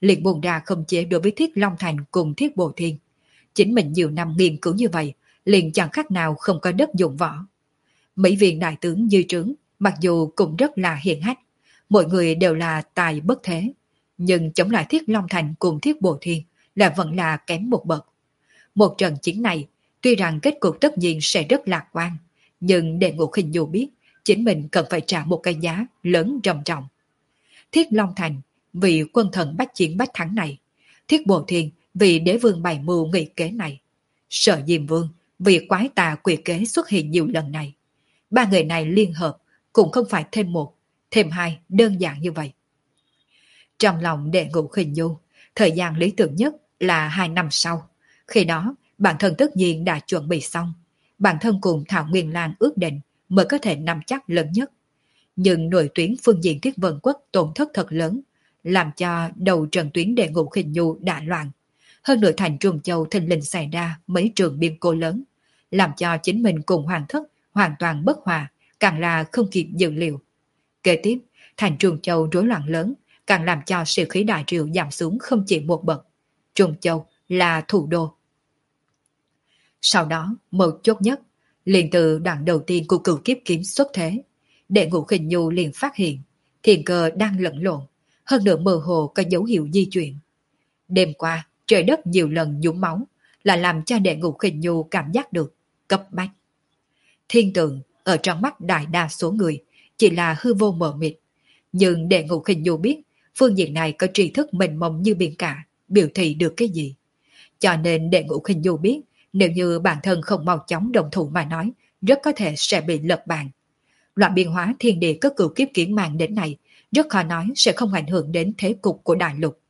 liền buông ra không chế đối với Thiết Long Thành cùng Thiết Bồ Thiên. Chính mình nhiều năm nghiên cứu như vậy, liền chẳng khác nào không có đất dụng võ. Mấy viên đại tướng dư trướng, mặc dù cũng rất là hiển hách, mọi người đều là tài bất thế, nhưng chống lại Thiết Long Thành cùng Thiết Bồ Thiên là vẫn là kém một bậc. Một trận chiến này, tuy rằng kết cục tất nhiên sẽ rất lạc quan, nhưng Đệ Ngũ Khinh Du biết chính mình cần phải trả một cái giá lớn trầm trọng. Thiết Long Thành vì quân thần bách chiến bách thắng này, Thiết Bồ Thiên vì đế vương bày mưu nghị kế này, Sở Diêm Vương vì quái tà quỷ kế xuất hiện nhiều lần này. Ba người này liên hợp cũng không phải thêm một, thêm hai đơn giản như vậy. Trong lòng Đệ Ngũ Khinh Du, thời gian lý tưởng nhất là hai năm sau. Khi đó, bản thân tất nhiên đã chuẩn bị xong. Bản thân cùng Thảo Nguyên Lan ước định mới có thể nắm chắc lớn nhất. Nhưng nội tuyến phương diện Thiết Vân Quốc tổn thất thật lớn, làm cho đầu trận tuyến Đệ Ngũ Khinh Du đã loạn. Hơn nữa thành Trùng Châu thình lình xảy ra mấy trường biên cố lớn, làm cho chính mình cùng Hoàng thất hoàn toàn bất hòa, càng là không kịp dự liệu. Kế tiếp, thành Trùng Châu rối loạn lớn, càng làm cho sĩ khí đại triều giảm xuống không chỉ một bậc. Trùng Châu là thủ đô. Sau đó, một chốt nhất, liền từ đoạn đầu tiên của cửu kiếp kiếm xuất thế, Đệ Ngũ Khinh Du liền phát hiện thiên cơ đang lẫn lộn, hơn nữa mơ hồ có dấu hiệu di chuyển. Đêm qua, trời đất nhiều lần nhuốm máu, là làm cho Đệ Ngũ Khinh Du cảm giác được cấp bách. Thiên tượng ở trong mắt đại đa số người chỉ là hư vô mờ mịt, nhưng Đệ Ngũ Khinh Du biết phương diện này có tri thức mênh mông như biển cả, biểu thị được cái gì. Cho nên Đệ Ngũ Khinh Du biết nếu như bản thân không mau chóng đồng thủ mà nói, rất có thể sẽ bị lật bàn. Loạn biên hóa thiên địa có cửu kiếp kiến mang đến này, rất khó nói sẽ không ảnh hưởng đến thế cục của đại lục.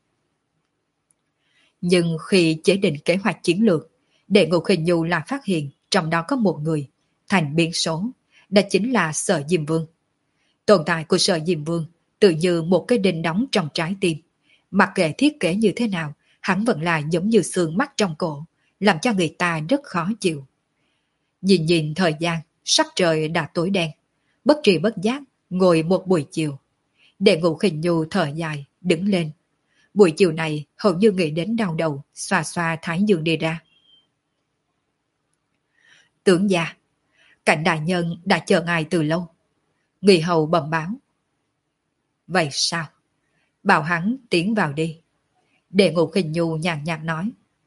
Nhưng khi chế định kế hoạch chiến lược, Đệ Ngũ Khinh Du là phát hiện trong đó có một người, thành biến số, đó chính là Sở Diêm Vương. Tồn tại của Sở Diêm Vương tự như một cái đinh đóng trong trái tim. Mặc kệ thiết kế như thế nào, hắn vẫn là giống như xương mắt trong cổ, làm cho người ta rất khó chịu. Nhìn nhìn thời gian, sắc trời đã tối đen. Bất tri bất giác, ngồi một buổi chiều. Đệ Ngũ Khinh Du thở dài, đứng lên. Buổi chiều này hầu như nghĩ đến đau đầu, xoa xoa thái dương đi ra. Tưởng gia, Cảnh đại nhân đã chờ ngài từ lâu. Người hầu bẩm báo. Vậy sao? Bảo hắn tiến vào đi. Đệ Ngũ Khinh Du nhàn nhạt nói.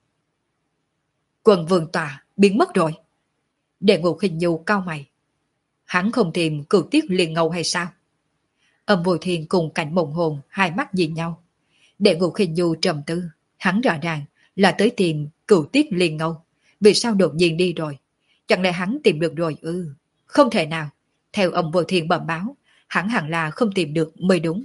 Quần vương tòa biến mất rồi. Đệ Ngũ Khinh Du cau mày. Hắn không tìm cửu tiết liền ngầu hay sao? Âm Vô Thiên cùng Cảnh Mộng Hồn hai mắt nhìn nhau. Đệ Ngũ Khinh Du trầm tư, hắn rõ ràng là tới tìm cửu tiết liền ngầu. Vì sao đột nhiên đi rồi? Chẳng lẽ hắn tìm được rồi ư? Ừ, không thể nào. Theo Âm Vô Thiên bẩm báo, hắn hẳn là không tìm được mới đúng.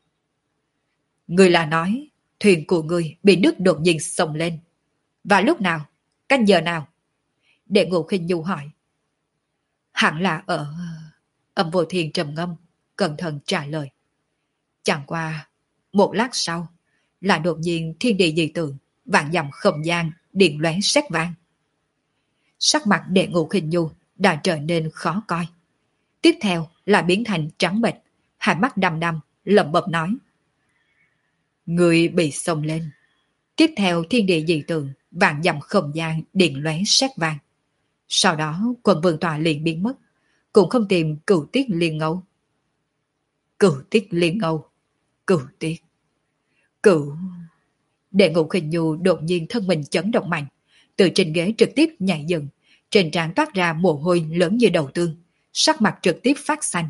Người là nói, thuyền của người bị nước đột nhiên sông lên. Và lúc nào? Canh giờ nào? Đệ Ngũ Khinh Du hỏi. Hẳn là ở... Âm Vô Thiên trầm ngâm, cẩn thận trả lời. Chẳng qua, một lát sau, là đột nhiên thiên địa dị tượng, vạn dặm không gian, điện lóe sét vang. Sắc mặt Đệ Ngũ Khinh Du đã trở nên khó coi. Tiếp theo là biến thành trắng bệch, hai mắt đăm đăm, lẩm bẩm nói. Người bị xông lên. Tiếp theo thiên địa dị tượng, vạn dặm không gian, điện lóe sét vang. Sau đó quần vương tòa liền biến mất, cũng không tìm cửu tiết liên ngâu. Cửu tiết liên ngâu, cửu tiết, cửu... Đệ Ngũ Khinh Du đột nhiên thân mình chấn động mạnh, từ trên ghế trực tiếp nhảy dựng, trên trán toát ra mồ hôi lớn như đầu tương, sắc mặt trực tiếp phát xanh.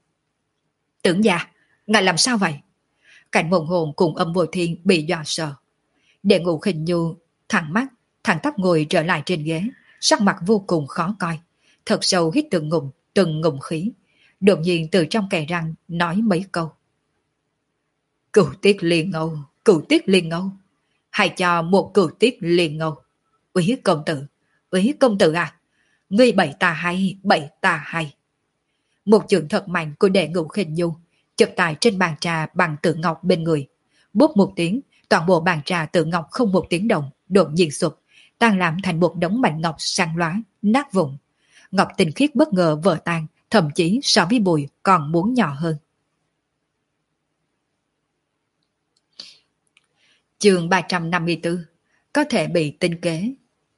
Tưởng gia, ngài làm sao vậy? Cảnh Mộng Hồn cùng Âm Vô Thiên bị dọa sợ. Đệ Ngũ Khinh Du thẳng mắt, thẳng tắp ngồi trở lại trên ghế, sắc mặt vô cùng khó coi, thật sâu hít từng ngụm, từng ngụm khí, đột nhiên từ trong kẽ răng nói mấy câu. Cửu tiết liên ngâu, cửu tiết liên ngâu, hay cho một cửu tiết liên ngâu. Úy công tử, úy công tử à, ngươi bảy tà hay, bảy tà hay. Một trường thật mạnh của Đệ Ngũ Khinh Du chật tại trên bàn trà bằng tự ngọc bên người. Bốp một tiếng, toàn bộ bàn trà tự ngọc không một tiếng động, đột nhiên sụp, tan làm thành một đống mảnh ngọc sáng loá, nát vụn. Ngọc tinh khiết bất ngờ vỡ tan, thậm chí so với bụi còn muốn nhỏ hơn. Chương ba trăm năm mươi tư. Có thể bị tinh kế.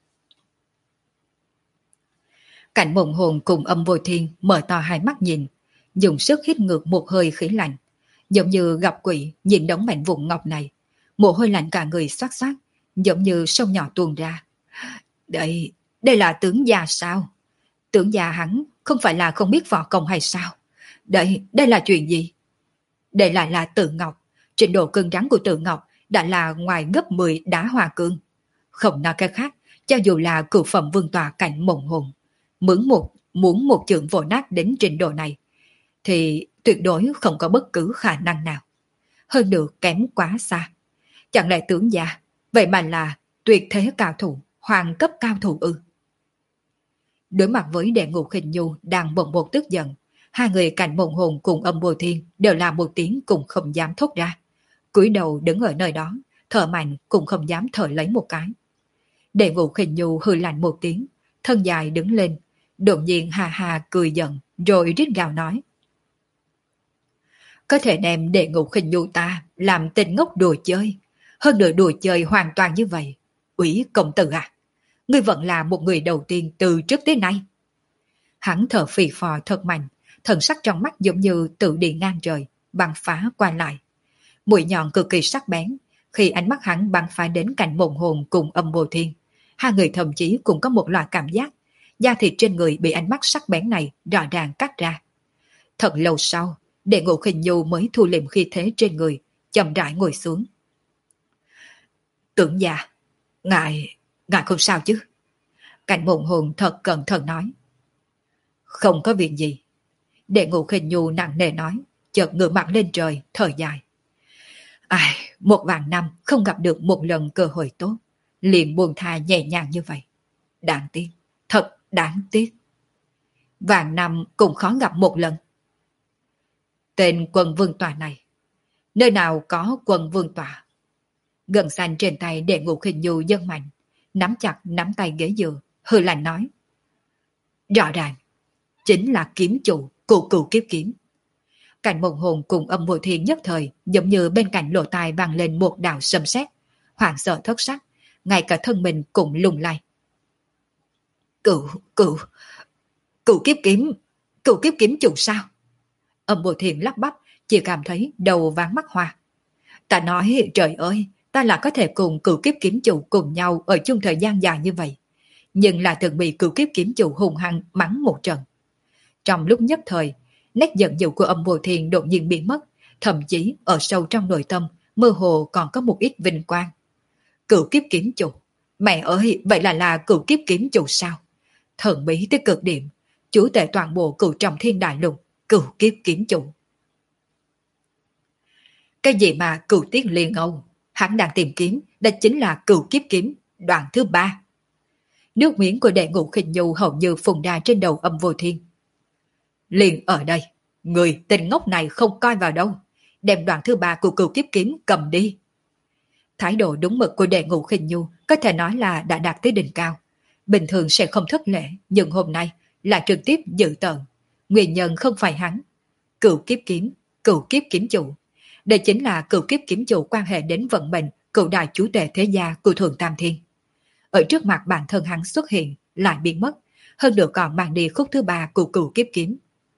Cảnh Mộng Hồn cùng Âm Vô Thiên mở to hai mắt nhìn, dùng sức hít ngược một hơi khí lạnh, giống như gặp quỷ nhìn đống mảnh vụn ngọc này, mồ hôi lạnh cả người xoát xoát, giống như sông nhỏ tuôn ra. Đây, đây là tướng già sao? Tướng già hắn không phải là không biết võ công hay sao? Đây, đây là chuyện gì? Đây lại là Tự Ngọc, trình độ cứng rắn của Tự Ngọc đã là ngoài gấp mười đá hòa cương. Không nói cái khác, cho dù là cửu phẩm vương tòa Cảnh Mộng Hồn, muốn một, muốn một chưởng vỗ nát đến trình độ này, thì tuyệt đối không có bất cứ khả năng nào. Hơn nữa kém quá xa. Chẳng lẽ tướng già, vậy mà là tuyệt thế cao thủ, hoàng cấp cao thủ ư? Đối mặt với Đệ Ngũ Khinh Nhu đang bồng bột tức giận, hai người Cảnh Mộng Hồn cùng Âm Vô Thiên đều là một tiếng cũng không dám thốt ra. Cúi đầu đứng ở nơi đó, thở mạnh cũng không dám thở lấy một cái. Đệ Ngũ Khinh Nhu hừ lạnh một tiếng, thân dài đứng lên, đột nhiên hà hà cười giận, rồi rít gào nói: có thể đem Đệ Ngũ Khinh Nhu ta làm tên ngốc đùa chơi, hơn nữa đùa chơi hoàn toàn như vậy. Ủy công tử à, ngươi vẫn là một người đầu tiên từ trước tới nay. Hắn thở phì phò thật mạnh, thần sắc trong mắt giống như tự đi ngang trời, bắn phá qua lại. Mũi nhọn cực kỳ sắc bén, khi ánh mắt hắn bắn phá đến Cảnh Mộng Hồn cùng Âm Vô Thiên, hai người thậm chí cũng có một loại cảm giác, da thịt trên người bị ánh mắt sắc bén này rõ ràng cắt ra. Thật lâu sau, Đệ Ngũ Khinh Nhu mới thu liệm khí thế trên người, chậm rãi ngồi xuống. Tưởng già, ngài, ngài không sao chứ? Cảnh Mộng Hồn thật cẩn thận nói. Không có việc gì. Đệ Ngũ Khinh Nhu nặng nề nói, chợt ngửa mặt lên trời, thở dài. Ai, một vạn năm không gặp được một lần cơ hội tốt, liền buông tha nhẹ nhàng như vậy. Đáng tiếc, thật đáng tiếc. Vạn năm cũng khó gặp một lần. Tên Quân Vương Tòa này, nơi nào có Quân Vương Tòa? Gân xanh trên tay Đệ Ngũ Khinh Nhu giơ mạnh, nắm chặt nắm tay ghế dựa, hừ lạnh nói. Rõ ràng, chính là kiếm chủ của Cửu Kiếp Kiếm. Cảnh Mộng Hồn cùng Âm Vô Thiên nhất thời giống như bên cạnh lỗ tai vang lên một đạo sấm sét, hoảng sợ thất sắc, ngay cả thân mình cũng lung lay. Cửu, cửu, Cửu Kiếp Kiếm, Cửu Kiếp Kiếm chủ sao? Âm Vô Thiên lắp bắp, chỉ cảm thấy đầu váng mắt hoa. Ta nói trời ơi, ta là có thể cùng Cửu Kiếp Kiếm chủ cùng nhau ở chung thời gian dài như vậy, nhưng là từng bị Cửu Kiếp Kiếm chủ hung hăng mắng một trận. Trong lúc nhất thời, nét giận dữ của Âm Vô Thiên đột nhiên biến mất, thậm chí ở sâu trong nội tâm mơ hồ còn có một ít vinh quang. Cửu Kiếp Kiếm chủ, mẹ ơi, vậy là là Cửu Kiếp Kiếm chủ sao? Thần bí tới cực điểm, chủ tể toàn bộ Cửu Trọng Thiên Đại Lục, Cửu Kiếp Kiếm chủ. Cái gì mà Cửu Tiết Liên Âu, hắn đang tìm kiếm, đó chính là Cửu Kiếp Kiếm, đoạn thứ ba. Nước miếng của Đệ Ngũ Khinh Nhu hầu như phun ra trên đầu Âm Vô Thiên. Liền ở đây, người tên ngốc này không coi vào đâu, đem đoạn thứ ba của Cửu Kiếp Kiếm cầm đi. Thái độ đúng mực của Đệ Ngũ Khinh Nhu có thể nói là đã đạt tới đỉnh cao. Bình thường sẽ không thất lễ, nhưng hôm nay là trực tiếp dự tợn. Nguyên nhân không phải hắn. Cửu Kiếp Kiếm, Cửu Kiếp Kiếm chủ. Đây chính là Cửu Kiếp Kiếm chủ quan hệ đến vận mệnh cửu đại chúa tể thế gia của Thượng Tam Thiên. Ở trước mặt bản thân hắn xuất hiện, lại biến mất, hơn nữa còn mang đi khúc thứ ba của Cửu Kiếp Kiếm.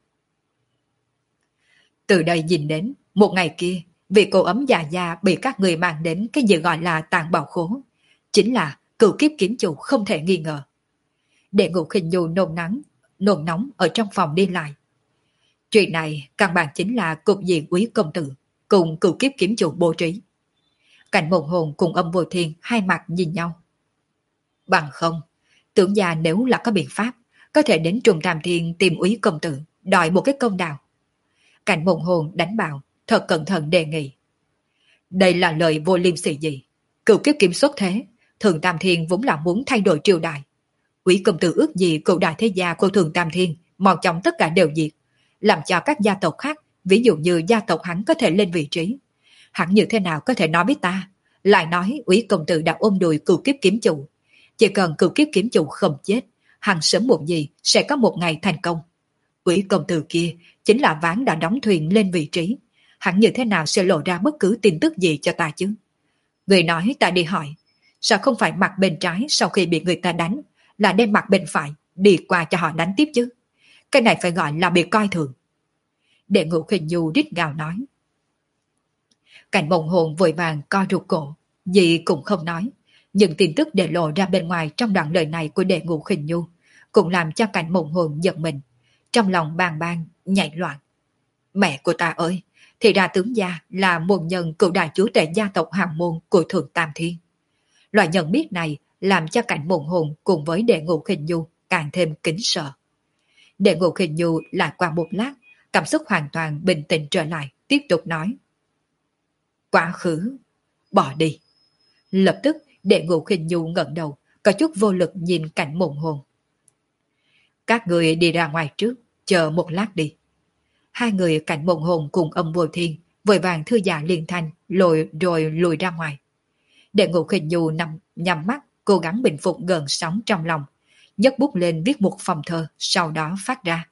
Từ đây nhìn đến, một ngày kia, vị cô ấm già già bị các người mang đến cái gì gọi là tàn bào khố, chính là Cửu Kiếp Kiếm chủ không thể nghi ngờ. Đệ Ngũ Khinh Nhu nôn nóng, nôn nóng ở trong phòng đi lại. Chuyện này căn bản chính là cục diện Úy công tử cùng Cửu Kiếp Kiếm chủ bố trí. Cảnh Mộng Hồn cùng Âm Vô Thiên hai mặt nhìn nhau. Bằng không, tưởng già nếu là có biện pháp, có thể đến Trùng Tam Thiên tìm Úy công tử, đòi một cái công đạo. Cảnh Mộng Hồn đánh bảo, thật cẩn thận đề nghị. Đây là lời vô liêm sỉ gì? Cửu Kiếp Kiếm xuất thế, Thượng Tam Thiên vốn là muốn thay đổi triều đại. Úy công tử ước gì cửu đại thế gia của Thượng Tam Thiên mau chóng tất cả đều diệt, làm cho các gia tộc khác, ví dụ như gia tộc hắn có thể lên vị trí. Hắn như thế nào có thể nói với ta, lại nói Úy công tử đã ôm đùi Cửu Kiếp Kiếm chủ. Chỉ cần Cửu Kiếp Kiếm chủ không chết, hắn sớm muộn gì sẽ có một ngày thành công. Úy công tử kia chính là ván đã đóng thuyền lên vị trí, hắn như thế nào sẽ lộ ra bất cứ tin tức gì cho ta chứ? Người nói ta đi hỏi, sao không phải mặt bên trái sau khi bị người ta đánh, là đem mặt bên phải, đi qua cho họ đánh tiếp chứ? Cái này phải gọi là bị coi thường. Đệ Ngũ Khinh Nhu rít gào nói. Cảnh Mộng Hồn vội vàng co rụt cổ, gì cũng không nói. Nhưng tin tức để lộ ra bên ngoài trong đoạn lời này của Đệ Ngũ Khinh Nhu cũng làm cho Cảnh Mộng Hồn giật mình, trong lòng bàng bàng nhảy loạn. Mẹ của ta ơi, thì ra tướng gia là môn nhân cựu đại chúa tể gia tộc Hàn Môn của Thượng Tam Thiên. Loại nhận biết này làm cho Cảnh Mộng Hồn cùng với Đệ Ngũ Khinh Nhu càng thêm kính sợ. Đệ Ngũ Khinh Nhu lại qua một lát, cảm xúc hoàn toàn bình tĩnh trở lại, tiếp tục nói. Quá khứ, bỏ đi. Lập tức Đệ Ngũ Khinh Nhu ngẩng đầu, có chút vô lực nhìn Cảnh Mộng Hồn. Các người đi ra ngoài trước, chờ một lát đi. Hai người Cảnh Mộng Hồn cùng Âm Vô Thiên vội vàng thư giả liền thanh, lồi rồi lùi ra ngoài. Đệ Ngũ Khinh Nhu nằm nhắm mắt, cố gắng bình phục gần sóng trong lòng, nhấc bút lên viết một phòng thơ, sau đó phát ra.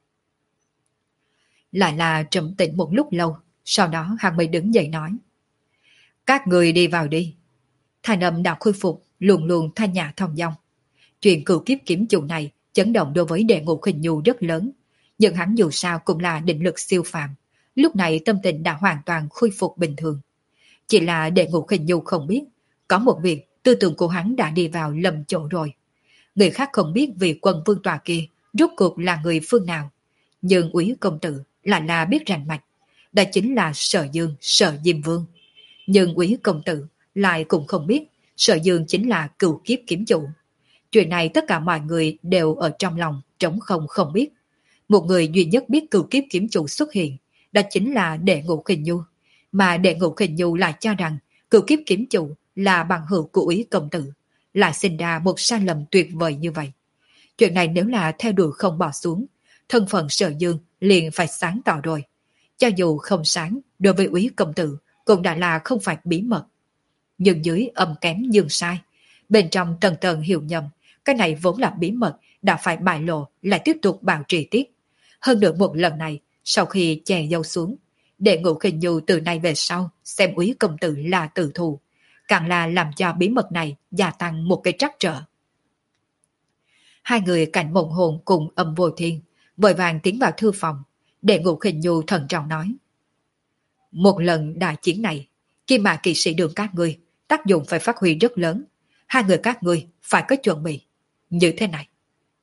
Lại là trầm tĩnh một lúc lâu, sau đó hắn mới đứng dậy nói. Các người đi vào đi. Thanh âm đã khôi phục, luôn luôn thanh nhã thông dong. Chuyện cửu kiếp kiếm chủ này chấn động đối với Đệ Ngũ Khinh Nhu rất lớn, nhưng hắn dù sao cũng là định lực siêu phàm, lúc này tâm tình đã hoàn toàn khôi phục bình thường. Chỉ là Đệ Ngũ Khinh Nhu không biết, có một việc tư tưởng của hắn đã đi vào lầm chỗ rồi. Người khác không biết vì quân vương tòa kia rốt cuộc là người phương nào, nhưng Úy công tử lại là biết rành mạch, đó chính là Sở Dương, Sở Diêm Vương. Nhưng Úy công tử lại cũng không biết Sở Dương chính là cửu kiếp kiếm chủ. Chuyện này tất cả mọi người đều ở trong lòng trống không không biết. Một người duy nhất biết cửu kiếp kiếm chủ xuất hiện, đó chính là Đệ Ngũ Khinh Nhu, mà Đệ Ngũ Khinh Nhu lại cho rằng cửu kiếp kiếm chủ là bằng hữu của Úy công tử, lại sinh ra một sai lầm tuyệt vời như vậy. Chuyện này nếu là theo đuổi không bỏ xuống, thân phận Sở Dương liền phải sáng tỏ rồi. Cho dù không sáng, đối với Úy công tử cũng đã là không phải bí mật. Nhưng dưới âm kém dương sai, bên trong tầng tầng hiểu nhầm, cái này vốn là bí mật, đã phải bại lộ lại tiếp tục bảo trì tiếp. Hơn nữa một lần này, sau khi chè dâu xuống, Đệ Ngũ Khinh Nhu từ nay về sau xem Úy công tử là tử thù, càng là làm cho bí mật này gia tăng một cái trắc trở. Hai người Cảnh Mộng Hồn cùng Âm Vô Thiên vội vàng tiến vào thư phòng. Đệ Ngũ Khinh Nhu thận trọng nói. Một lần đại chiến này, Kim Mã kỵ sĩ đường các ngươi tác dụng phải phát huy rất lớn. Hai người các ngươi phải có chuẩn bị như thế này.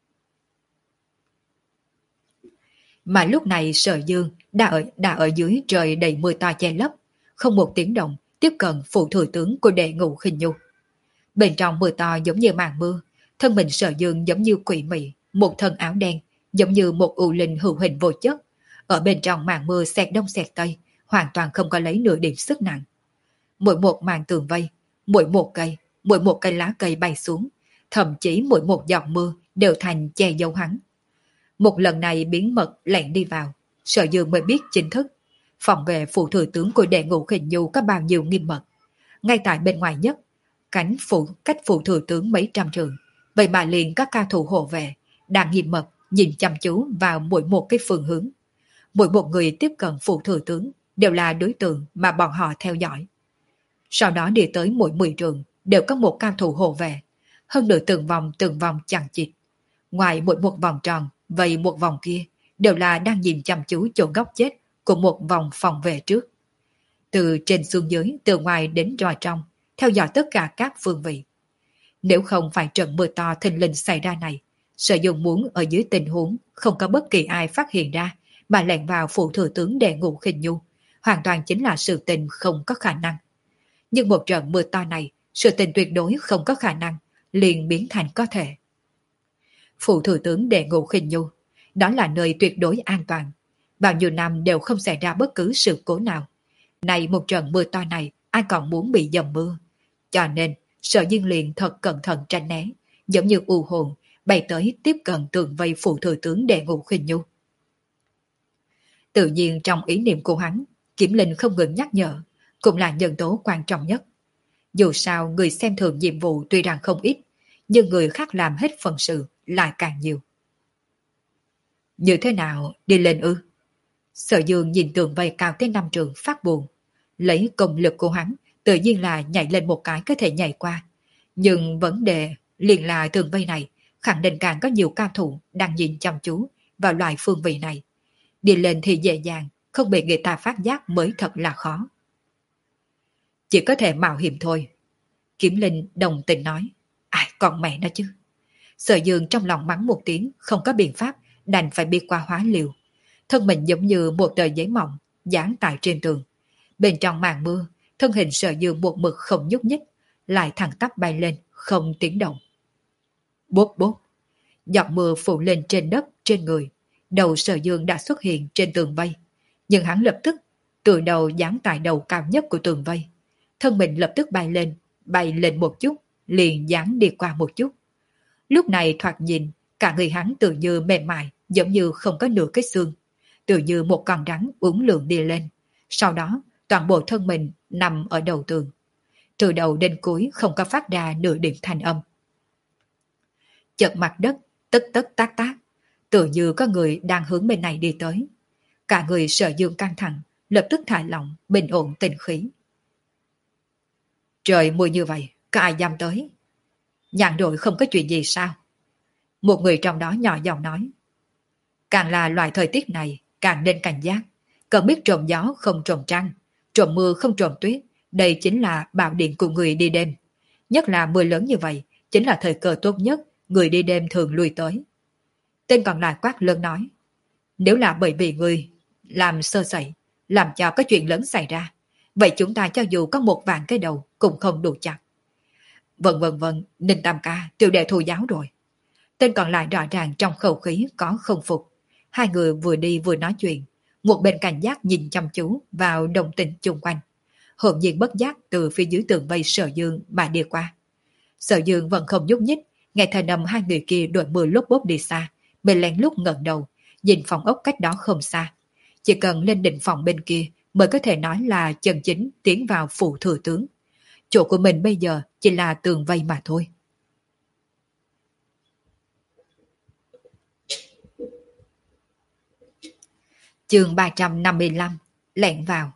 Mà lúc này Sở Dương đã ở, đã ở dưới trời đầy mưa to che lấp, không một tiếng động tiếp cận phụ thừa tướng của Đệ Ngũ Khinh Nhu. Bên trong mưa to giống như màn mưa, thân mình Sở Dương giống như quỷ mị, một thân áo đen giống như một u linh hữu hình vô chất, ở bên trong màn mưa xẹt đông xẹt tây, hoàn toàn không có lấy nửa điểm sức nặng. Mỗi một màn tường vây, mỗi một cây, mỗi một cây lá cây bay xuống, thậm chí mỗi một giọt mưa đều thành che giấu hắn. Một lần này biến mật lẻn đi vào, Sở Dương mới biết chính thức phòng vệ phụ thừa tướng của Đệ Ngũ Khinh Nhu có bao nhiêu nghiêm mật. Ngay tại bên ngoài nhất, cánh phụ cách phụ thừa tướng mấy trăm trường, vậy mà liền các cao thủ hộ vệ đang nghiêm mật nhìn chăm chú vào mỗi một cái phương hướng. Mỗi một người tiếp cận phụ thừa tướng đều là đối tượng mà bọn họ theo dõi. Sau đó đi tới mỗi mười trường đều có một cao thủ hộ vệ, hơn nữa từng vòng từng vòng chằng chịt. Ngoài mỗi một vòng tròn, vậy một vòng kia đều là đang nhìn chăm chú chỗ góc chết của một vòng phòng vệ trước. Từ trên xuống dưới, từ ngoài đến ngoài trong, theo dõi tất cả các phương vị. Nếu không phải trận mưa to thình lình xảy ra này, Sở Dương muốn ở dưới tình huống không có bất kỳ ai phát hiện ra mà lẻn vào phụ thừa tướng Đệ Ngũ Khinh Nhu, hoàn toàn chính là sự tình không có khả năng. Nhưng một trận mưa to này, sự tình tuyệt đối không có khả năng, liền biến thành có thể. Phụ thừa tướng Đệ Ngũ Khinh Nhu, đó là nơi tuyệt đối an toàn. Bao nhiêu năm đều không xảy ra bất cứ sự cố nào. Này một trận mưa to này, ai còn muốn bị dầm mưa. Cho nên, Sở Dương liền thật cẩn thận tránh né, giống như u hồn, bay tới tiếp cận tường vây phụ thừa tướng Đệ Ngũ Khinh Nhu. Tự nhiên trong ý niệm của hắn, Kiểm Linh không ngừng nhắc nhở, cũng là nhân tố quan trọng nhất. Dù sao người xem thường nhiệm vụ tuy rằng không ít, nhưng người khác làm hết phần sự lại càng nhiều. Như thế nào, đi lên ư? Sở Dương nhìn tường vây cao tới năm trường phát buồn, lấy công lực của hắn tự nhiên là nhảy lên một cái có thể nhảy qua. Nhưng vấn đề liền là tường vây này khẳng định càng có nhiều cao thủ đang nhìn chăm chú vào loại phương vị này. Đi lên thì dễ dàng, không bị người ta phát giác mới thật là khó. Chỉ có thể mạo hiểm thôi. Kiếm Linh đồng tình nói. Ai còn mẹ nó chứ. Sở Dương trong lòng mắng một tiếng, không có biện pháp, đành phải đi qua hóa liều. Thân mình giống như một tờ giấy mỏng, dán tại trên tường. Bên trong màn mưa, thân hình Sở Dương một mực không nhúc nhích, lại thẳng tắp bay lên, không tiếng động. Bốp bốp, giọt mưa phủ lên trên đất, trên người. Đầu Sở Dương đã xuất hiện trên tường vây, nhưng hắn lập tức từ đầu dán tại đầu cao nhất của tường vây. Thân mình lập tức bay lên, bay lên một chút, liền dán đi qua một chút. Lúc này thoạt nhìn, cả người hắn tự như mềm mại, giống như không có nửa cái xương, tự như một con rắn uốn lượn đi lên. Sau đó, toàn bộ thân mình nằm ở đầu tường. Từ đầu đến cuối không có phát ra nửa điểm thanh âm. Chợt mặt đất, tất tất tác tác, tự như có người đang hướng bên này đi tới. Cả người Sở Dương căng thẳng, lập tức thả lỏng, bình ổn tình khí. Trời mưa như vậy, có ai dám tới? Nhạn đội không có chuyện gì sao? Một người trong đó nhỏ giọng nói. Càng là loại thời tiết này, càng nên cảnh giác. Cần biết trộm gió không trộm trăng, trộm mưa không trộm tuyết. Đây chính là bảo điện của người đi đêm. Nhất là mưa lớn như vậy, chính là thời cơ tốt nhất người đi đêm thường lui tới. Tên còn lại quát lớn nói. Nếu là bởi vì người làm sơ sẩy, làm cho có chuyện lớn xảy ra, vậy chúng ta cho dù có một vạn cái đầu cũng không đủ chặt. Vâng vâng vâng, Ninh Tam ca, tiểu đệ thù giáo rồi. Tên còn lại rõ ràng trong khẩu khí có không phục. Hai người vừa đi vừa nói chuyện, một bên cảnh giác nhìn chăm chú vào động tĩnh chung quanh. Hồn nhiên bất giác từ phía dưới tường vây Sở Dương mà đi qua. Sở Dương vẫn không nhúc nhích, nghe thanh âm hai người kia đội mưa lốp bốp đi xa, mình lén lút ngẩng đầu, nhìn phòng ốc cách đó không xa. Chỉ cần lên đỉnh phòng bên kia mới có thể nói là chân chính tiến vào phủ thừa tướng. Chỗ của mình bây giờ chỉ là tường vây mà thôi. Chương ba trăm năm mươi lăm, lẻn vào.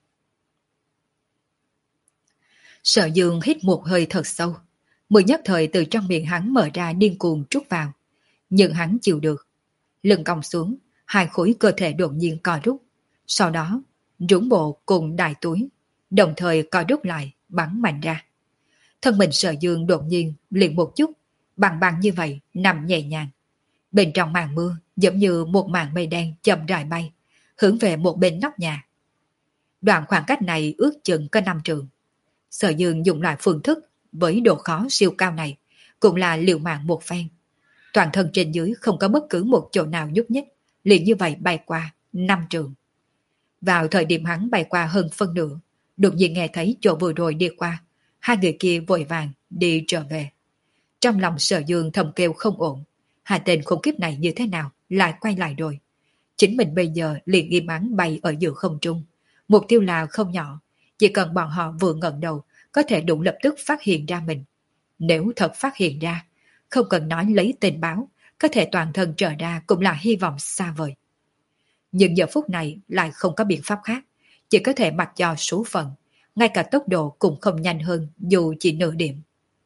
Sở Dương hít một hơi thật sâu. Mùi nhất thời từ trong miệng hắn mở ra điên cuồng trút vào. Nhưng hắn chịu được. Lưng cong xuống, hai khối cơ thể đột nhiên co rút. Sau đó, rúng bộ cùng đại túi, đồng thời co rút lại, bắn mạnh ra. Thân mình Sở Dương đột nhiên liền một chút, bằng bằng như vậy, nằm nhẹ nhàng. Bên trong màn mưa, giống như một màn mây đen chậm rãi bay, hướng về một bên nóc nhà. Đoạn khoảng cách này ước chừng có năm trường. Sở Dương dùng loại phương thức với độ khó siêu cao này, cũng là liều mạng một phen. Toàn thân trên dưới không có bất cứ một chỗ nào nhúc nhích, liền như vậy bay qua năm trường. Vào thời điểm hắn bay qua hơn phân nửa, đột nhiên nghe thấy chỗ vừa rồi đi qua, hai người kia vội vàng đi trở về. Trong lòng Sở Dương thầm kêu không ổn, hai tên khốn kiếp này như thế nào lại quay lại rồi. Chính mình bây giờ liền im ắng bay ở giữa không trung, mục tiêu là không nhỏ, chỉ cần bọn họ vừa ngẩng đầu có thể đủ lập tức phát hiện ra mình. Nếu thật phát hiện ra, không cần nói lấy tình báo, có thể toàn thân trở ra cũng là hy vọng xa vời. Nhưng giờ phút này lại không có biện pháp khác, chỉ có thể mặc cho số phận, ngay cả tốc độ cũng không nhanh hơn dù chỉ nửa điểm.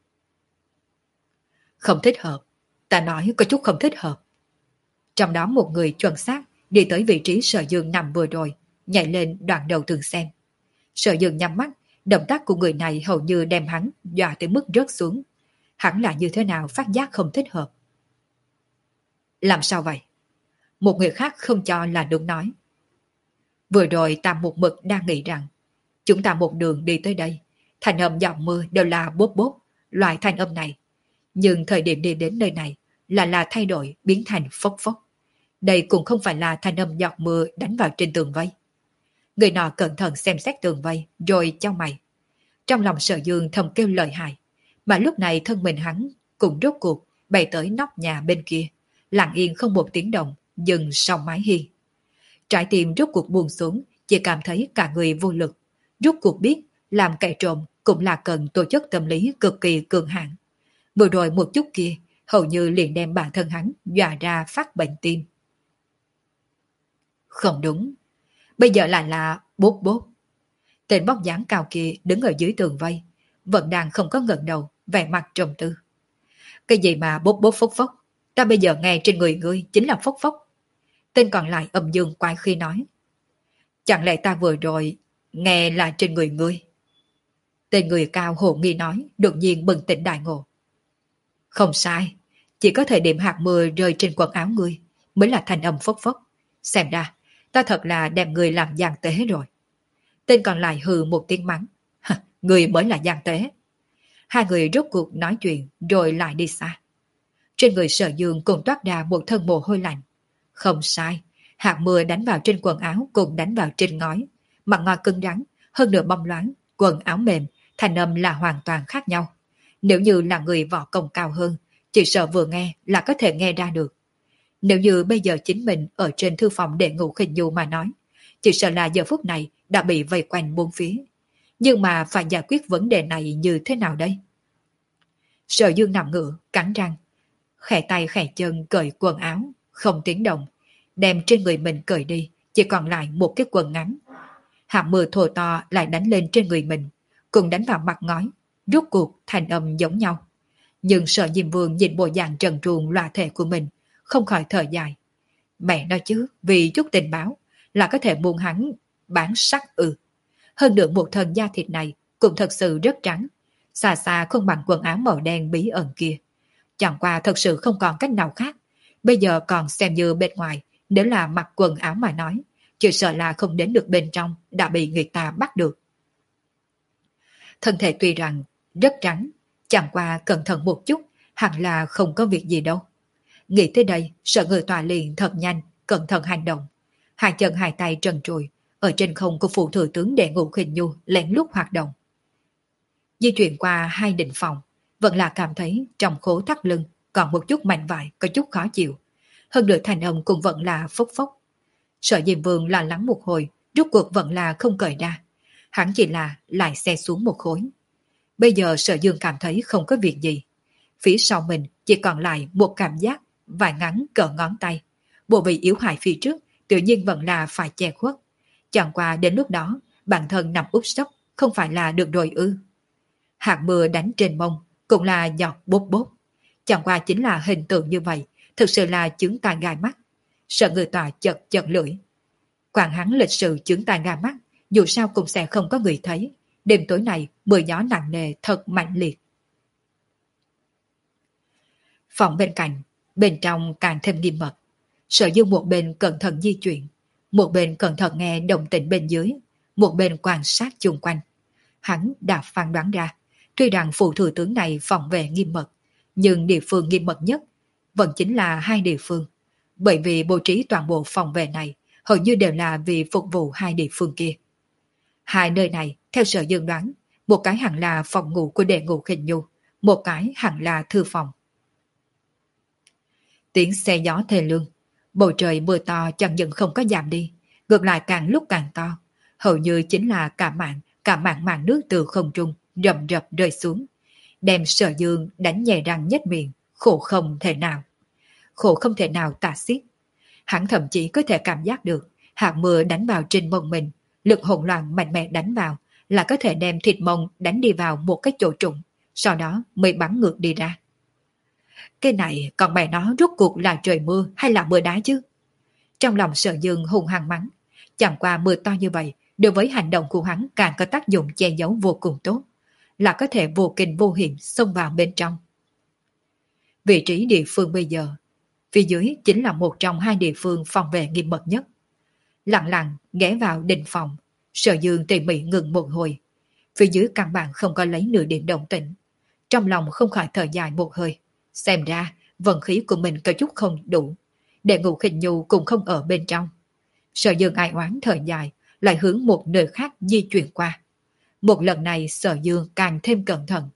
Không thích hợp, ta nói có chút không thích hợp. Trong đó một người chuẩn xác đi tới vị trí Sở Dương nằm vừa rồi, nhảy lên đoạn đầu tường xem. Sở Dương nhắm mắt, động tác của người này hầu như đem hắn dọa tới mức rớt xuống. Hắn là như thế nào phát giác không thích hợp. Làm sao vậy? Một người khác không cho là đúng nói. Vừa rồi ta một mực đang nghĩ rằng chúng ta một đường đi tới đây, thành âm giọng mưa đều là bốp bốp, loại thanh âm này. Nhưng thời điểm đi đến nơi này là là thay đổi biến thành phốc phốc. Đây cũng không phải là thanh âm giọt mưa đánh vào trên tường vây. Người nọ cẩn thận xem xét tường vây rồi chau mày. Trong lòng Sở Dương thầm kêu lợi hại, mà lúc này thân mình hắn cũng rốt cuộc bay tới nóc nhà bên kia, lặng yên không một tiếng động, dừng sau mái hiên. Trái tim rốt cuộc buông xuống, chỉ cảm thấy cả người vô lực. Rốt cuộc biết làm kẻ trộm cũng là cần tổ chức tâm lý cực kỳ cường hãn. Vừa rồi một chút kia, hầu như liền đem bản thân hắn dọa ra phát bệnh tim. Không đúng, bây giờ lại là bốp bốp. Tên bóc dáng cao kia đứng ở dưới tường vây, vẫn đang không có ngẩng đầu, vẻ mặt trầm tư. Cái gì mà bốc bốc phốc phốc, ta bây giờ nghe trên người ngươi chính là phốc phốc. Tên còn lại âm dương quái khi nói. Chẳng lẽ ta vừa rồi nghe là trên người ngươi? Tên người cao hồ nghi nói, đột nhiên bừng tỉnh đại ngộ. Không sai, chỉ có thời điểm hạt mưa rơi trên quần áo ngươi mới là thành âm phốc phốc. Xem ra, ta thật là đem ngươi làm gian tế rồi. Tên còn lại hừ một tiếng mắng. Ngươi mới là gian tế. Hai người rốt cuộc nói chuyện rồi lại đi xa. Trên người Sở Dương cùng toát ra một thân mồ hôi lạnh. Không sai, hạt mưa đánh vào trên quần áo cùng đánh vào trên ngói. Mặt ngói cứng rắn, hơn nửa bong loáng, quần áo mềm, thành âm là hoàn toàn khác nhau. Nếu như là người võ công cao hơn, chỉ sợ vừa nghe là có thể nghe ra được. Nếu như bây giờ chính mình ở trên thư phòng để ngủ khinh nhu mà nói, chỉ sợ là giờ phút này đã bị vây quanh bốn phía. Nhưng mà phải giải quyết vấn đề này như thế nào đây? Sở Dương nằm ngửa, cắn răng, khẽ tay khẽ chân cởi quần áo, không tiếng động, đem trên người mình cởi đi, chỉ còn lại một cái quần ngắn. Hạt mưa thổi to lại đánh lên trên người mình, cùng đánh vào mặt ngói, rốt cuộc thành âm giống nhau. Nhưng Sở Diêm Vương nhìn bộ dạng trần truồng loa thể của mình, không khỏi thở dài. Mẹ nói chứ, vì chút tình báo là có thể buông hắn bán sắc ư. Hơn nữa một thân da thịt này cũng thật sự rất trắng, xa xa không bằng quần áo màu đen bí ẩn kia. Chẳng qua thật sự không còn cách nào khác. Bây giờ còn xem như bên ngoài, nếu là mặc quần áo mà nói, chỉ sợ là không đến được bên trong, đã bị người ta bắt được. Thân thể tuy rằng rất trắng, chẳng qua cẩn thận một chút, hẳn là không có việc gì đâu. Nghĩ tới đây, Sở Người Tòa liền thật nhanh, cẩn thận hành động. Hai chân hai tay trần trùi, ở trên không của phụ thừa tướng Đệ Ngũ Khinh Nhu lén lút hoạt động. Di chuyển qua hai định phòng, vẫn là cảm thấy trong khố thắt lưng còn một chút mạnh vải, có chút khó chịu. Hơn nữa thành âm cũng vẫn là phốc phốc. Sở Diêm Vương lo lắng một hồi, rốt cuộc vẫn là không cởi ra. Hắn chỉ là lại xe xuống một khối. Bây giờ Sở Dương cảm thấy không có việc gì. Phía sau mình chỉ còn lại một cảm giác vải ngắn cỡ ngón tay. Bộ vị yếu hại phía trước tự nhiên vẫn là phải che khuất. Chẳng qua đến lúc đó bản thân nằm úp sấp không phải là được rồi ư. Hạt mưa đánh trên mông cũng là giọt bốp bốp. Chẳng qua chính là hình tượng như vậy, thực sự là chứng tai gai mắt. Sợ người tòa chật chật lưỡi. Quản hắn lịch sự chứng tai gai mắt, dù sao cũng sẽ không có người thấy. Đêm tối này mưa gió nặng nề thật mạnh liệt. Phòng bên cạnh, bên trong càng thêm nghiêm mật. Sở Dương một bên cẩn thận di chuyển, một bên cẩn thận nghe động tĩnh bên dưới, một bên quan sát chung quanh. Hắn đã phán đoán ra, tuy rằng phụ thừa tướng này phòng vệ nghiêm mật, nhưng địa phương nghiêm mật nhất vẫn chính là hai địa phương. Bởi vì bố trí toàn bộ phòng vệ này hầu như đều là vì phục vụ hai địa phương kia. Hai nơi này, theo Sở Dương đoán, một cái hẳn là phòng ngủ của Đệ Ngũ Khinh Nhu, một cái hẳn là thư phòng. Tiếng xe gió thê lương, bầu trời mưa to chẳng những không có giảm đi, ngược lại càng lúc càng to, hầu như chính là cả mạng, cả mạng màn nước từ không trung rầm rập rơi xuống, đem Sở Dương đánh nhè răng nhếch miệng, khổ không thể nào. Khổ không thể nào tả xiết. Hắn thậm chí có thể cảm giác được hạt mưa đánh vào trên mông mình, lực hỗn loạn mạnh mẽ đánh vào là có thể đem thịt mông đánh đi vào một cái chỗ trũng, sau đó mới bắn ngược đi ra. Cái này còn mẹ nó rốt cuộc là trời mưa hay là mưa đá chứ? Trong lòng Sở Dương hung hăng mắng. Chẳng qua mưa to như vậy, đối với hành động của hắn càng có tác dụng che giấu vô cùng tốt, là có thể vô kinh vô hiểm xông vào bên trong. Vị trí địa phương bây giờ, phía dưới chính là một trong hai địa phương phòng vệ nghiêm mật nhất. Lặng lặng ghé vào đình phòng, Sở Dương tỉ mỉ ngừng một hồi. Phía dưới căn bản không có lấy nửa điểm động tĩnh. Trong lòng không khỏi thở dài một hơi. Xem ra vận khí của mình có chút không đủ. Đệ Ngũ Khinh Nhu cũng không ở bên trong. Sở Dương ai oán thở dài, lại hướng một nơi khác di chuyển qua. Một lần này Sở Dương càng thêm cẩn thận.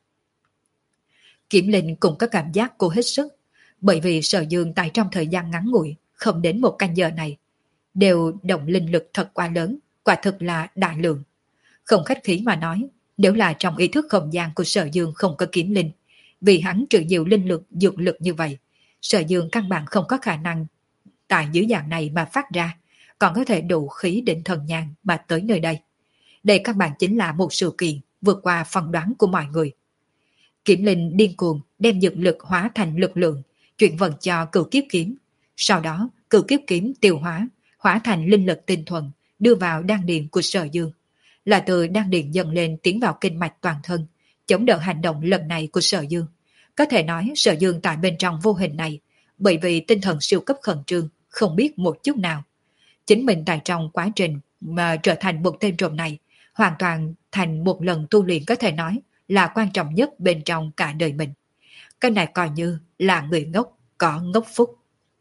Kiểm Linh cũng có cảm giác cô hết sức, bởi vì Sở Dương tại trong thời gian ngắn ngủi, không đến một canh giờ này, đều động linh lực thật quá lớn, quả thực là đại lượng. Không khách khí mà nói, nếu là trong ý thức không gian của Sở Dương không có Kiểm Linh, vì hắn trừ nhiều linh lực, dược lực như vậy, Sở Dương căn bản không có khả năng tại dưới dạng này mà phát ra, còn có thể đủ khí định thần nhàn mà tới nơi đây. Đây các bạn chính là một sự kiện vượt qua phỏng đoán của mọi người. Kiếm Linh điên cuồng đem dược lực hóa thành lực lượng, chuyển vận cho cửu kiếp kiếm. Sau đó, cửu kiếp kiếm tiêu hóa, hóa thành linh lực tinh thuần, đưa vào đan điền của Sở Dương. Là từ đan điền dần lên tiến vào kinh mạch toàn thân, chống đỡ hành động lần này của Sở Dương. Có thể nói Sở Dương tại bên trong vô hình này, bởi vì tinh thần siêu cấp khẩn trương, không biết một chút nào. Chính mình tại trong quá trình mà trở thành một tên trộm này, hoàn toàn thành một lần tu luyện có thể nói là quan trọng nhất bên trong cả đời mình. Cái này coi như là người ngốc, có ngốc phúc.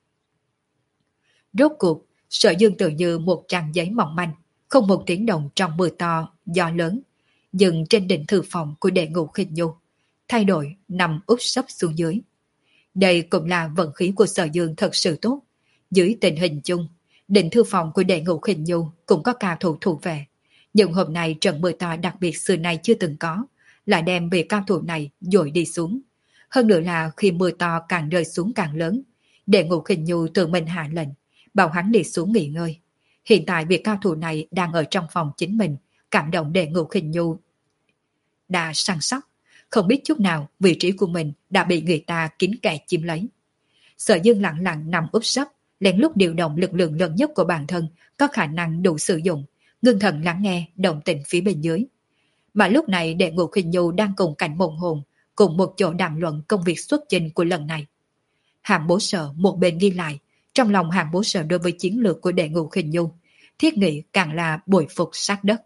Rốt cuộc, Sở Dương tự như một trang giấy mỏng manh, không một tiếng động trong mưa to, gió lớn, dừng trên đỉnh thư phòng của Đệ Ngũ Khinh Nhu, thay đổi nằm úp sấp xuống dưới. Đây cũng là vận khí của Sở Dương thật sự tốt. Dưới tình hình chung, đỉnh thư phòng của Đệ Ngũ Khinh Nhu cũng có cao thủ thủ vệ. Nhưng hôm nay trận mưa to đặc biệt xưa nay chưa từng có, lại đem vị cao thủ này dội đi xuống. Hơn nữa là khi mưa to càng rơi xuống càng lớn, Đệ Ngũ Khinh Nhu tự mình hạ lệnh, bảo hắn đi xuống nghỉ ngơi. Hiện tại vị cao thủ này đang ở trong phòng chính mình, cảm động Đệ Ngũ Khinh Nhu đã săn sóc, không biết chút nào vị trí của mình đã bị người ta kín kẽ chiếm lấy. Sở Dương lặng lặng nằm úp sấp, lén lút điều động lực lượng lớn nhất của bản thân có khả năng đủ sử dụng, ngưng thần lắng nghe động tĩnh phía bên dưới. Mà lúc này Đệ Ngũ Khinh Nhu đang cùng cảnh mộng hồn cùng một chỗ đàm luận công việc xuất trình của lần này. Hàm Bố Sở một bên ghi lại, trong lòng Hàm Bố Sở đối với chiến lược của Đệ Ngũ Khinh Nhu, thiết nghĩ càng là bội phục sát đất.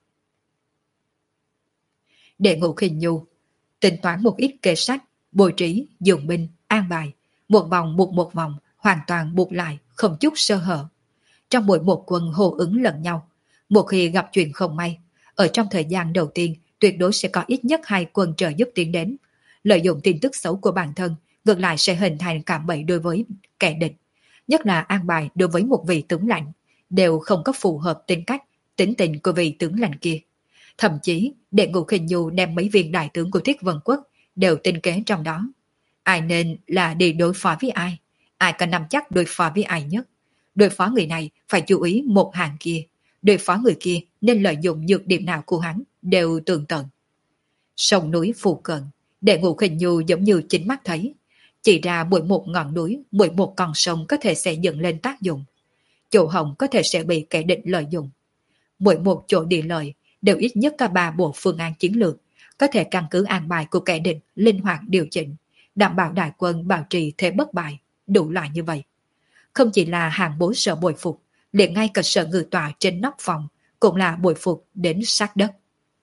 Đệ Ngũ Khinh Nhu tính toán một ít kê sách, bồi trí, dùng binh, an bài, một vòng buộc một vòng, hoàn toàn buộc lại, không chút sơ hở. Trong mỗi một quân hô ứng lẫn nhau, một khi gặp chuyện không may, ở trong thời gian đầu tiên tuyệt đối sẽ có ít nhất hai quân trợ giúp tiến đến. Lợi dụng tin tức xấu của bản thân, ngược lại sẽ hình thành cạm bẫy đối với kẻ địch. Nhất là an bài đối với một vị tướng lãnh, đều không có phù hợp tính cách, tính tình của vị tướng lãnh kia. Thậm chí, Đệ Ngũ Khinh Nhu đem mấy viên đại tướng của Thiết Vân Quốc đều tinh kế trong đó. Ai nên là đi đối phó với ai? Ai có nắm chắc đối phó với ai nhất? Đối phó người này phải chú ý một hàng kia. Đối phó người kia nên lợi dụng nhược điểm nào của hắn đều tường tận. Sông núi phù cận, Đệ Ngũ Khinh Nhu giống như chính mắt thấy. Chỉ ra mỗi một ngọn núi, mỗi một con sông có thể sẽ dựng lên tác dụng. Chỗ hồng có thể sẽ bị kẻ địch lợi dụng. Mỗi một chỗ địa lợi đều ít nhất cả ba bộ phương án chiến lược, có thể căn cứ an bài của kẻ địch linh hoạt điều chỉnh, đảm bảo đại quân bảo trì thế bất bại, đủ loại như vậy. Không chỉ là Hàng Bố Sở bội phục, liền ngay cả Sở Ngự Tọa trên nóc phòng cũng là bội phục đến sát đất.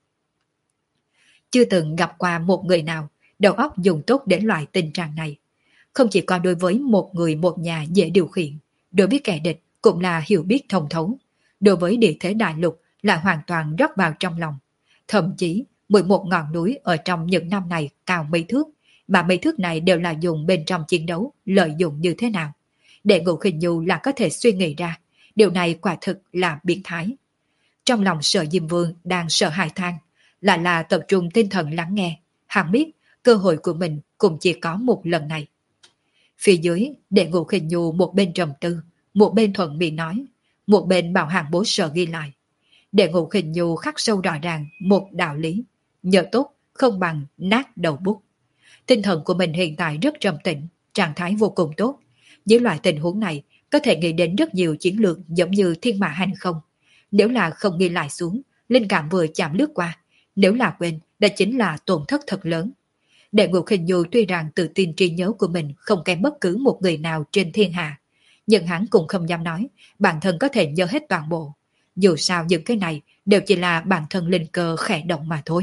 Chưa từng gặp qua một người nào đầu óc dùng tốt đến loại tình trạng này. Không chỉ có đối với một người một nhà dễ điều khiển, đối với kẻ địch cũng là hiểu biết thông thấu. Đối với địa thế đại lục là hoàn toàn rót vào trong lòng. Thậm chí, mười một ngọn núi ở trong những năm này cao mấy thước, mà mấy thước này đều là dùng bên trong chiến đấu, lợi dụng như thế nào. Đệ Ngũ Khinh Nhu là có thể suy nghĩ ra, điều này quả thực là biến thái. Trong lòng Sở Diêm Vương đang sợ hãi than, là là tập trung tinh thần lắng nghe, hắn biết cơ hội của mình cũng chỉ có một lần này. Phía dưới, Đệ Ngũ Khinh Nhu một bên trầm tư, một bên thuận miệng nói, một bên bảo Hàng Bố Sở ghi lại. Đệ Ngũ Khinh Nhu khắc sâu rõ ràng một đạo lý, nhờ tốt không bằng nát đầu bút. Tinh thần của mình hiện tại rất trầm tĩnh, trạng thái vô cùng tốt. Dưới loại tình huống này, có thể nghĩ đến rất nhiều chiến lược giống như thiên mã hành không. Nếu là không ghi lại xuống, linh cảm vừa chạm lướt qua. Nếu là quên, đó chính là tổn thất thật lớn. Đệ Ngũ Khinh Nhu tuy rằng tự tin trí nhớ của mình không kém bất cứ một người nào trên thiên hạ, nhưng hắn cũng không dám nói bản thân có thể nhớ hết toàn bộ. Dù sao những cái này đều chỉ là bản thân linh cơ khẽ động mà thôi.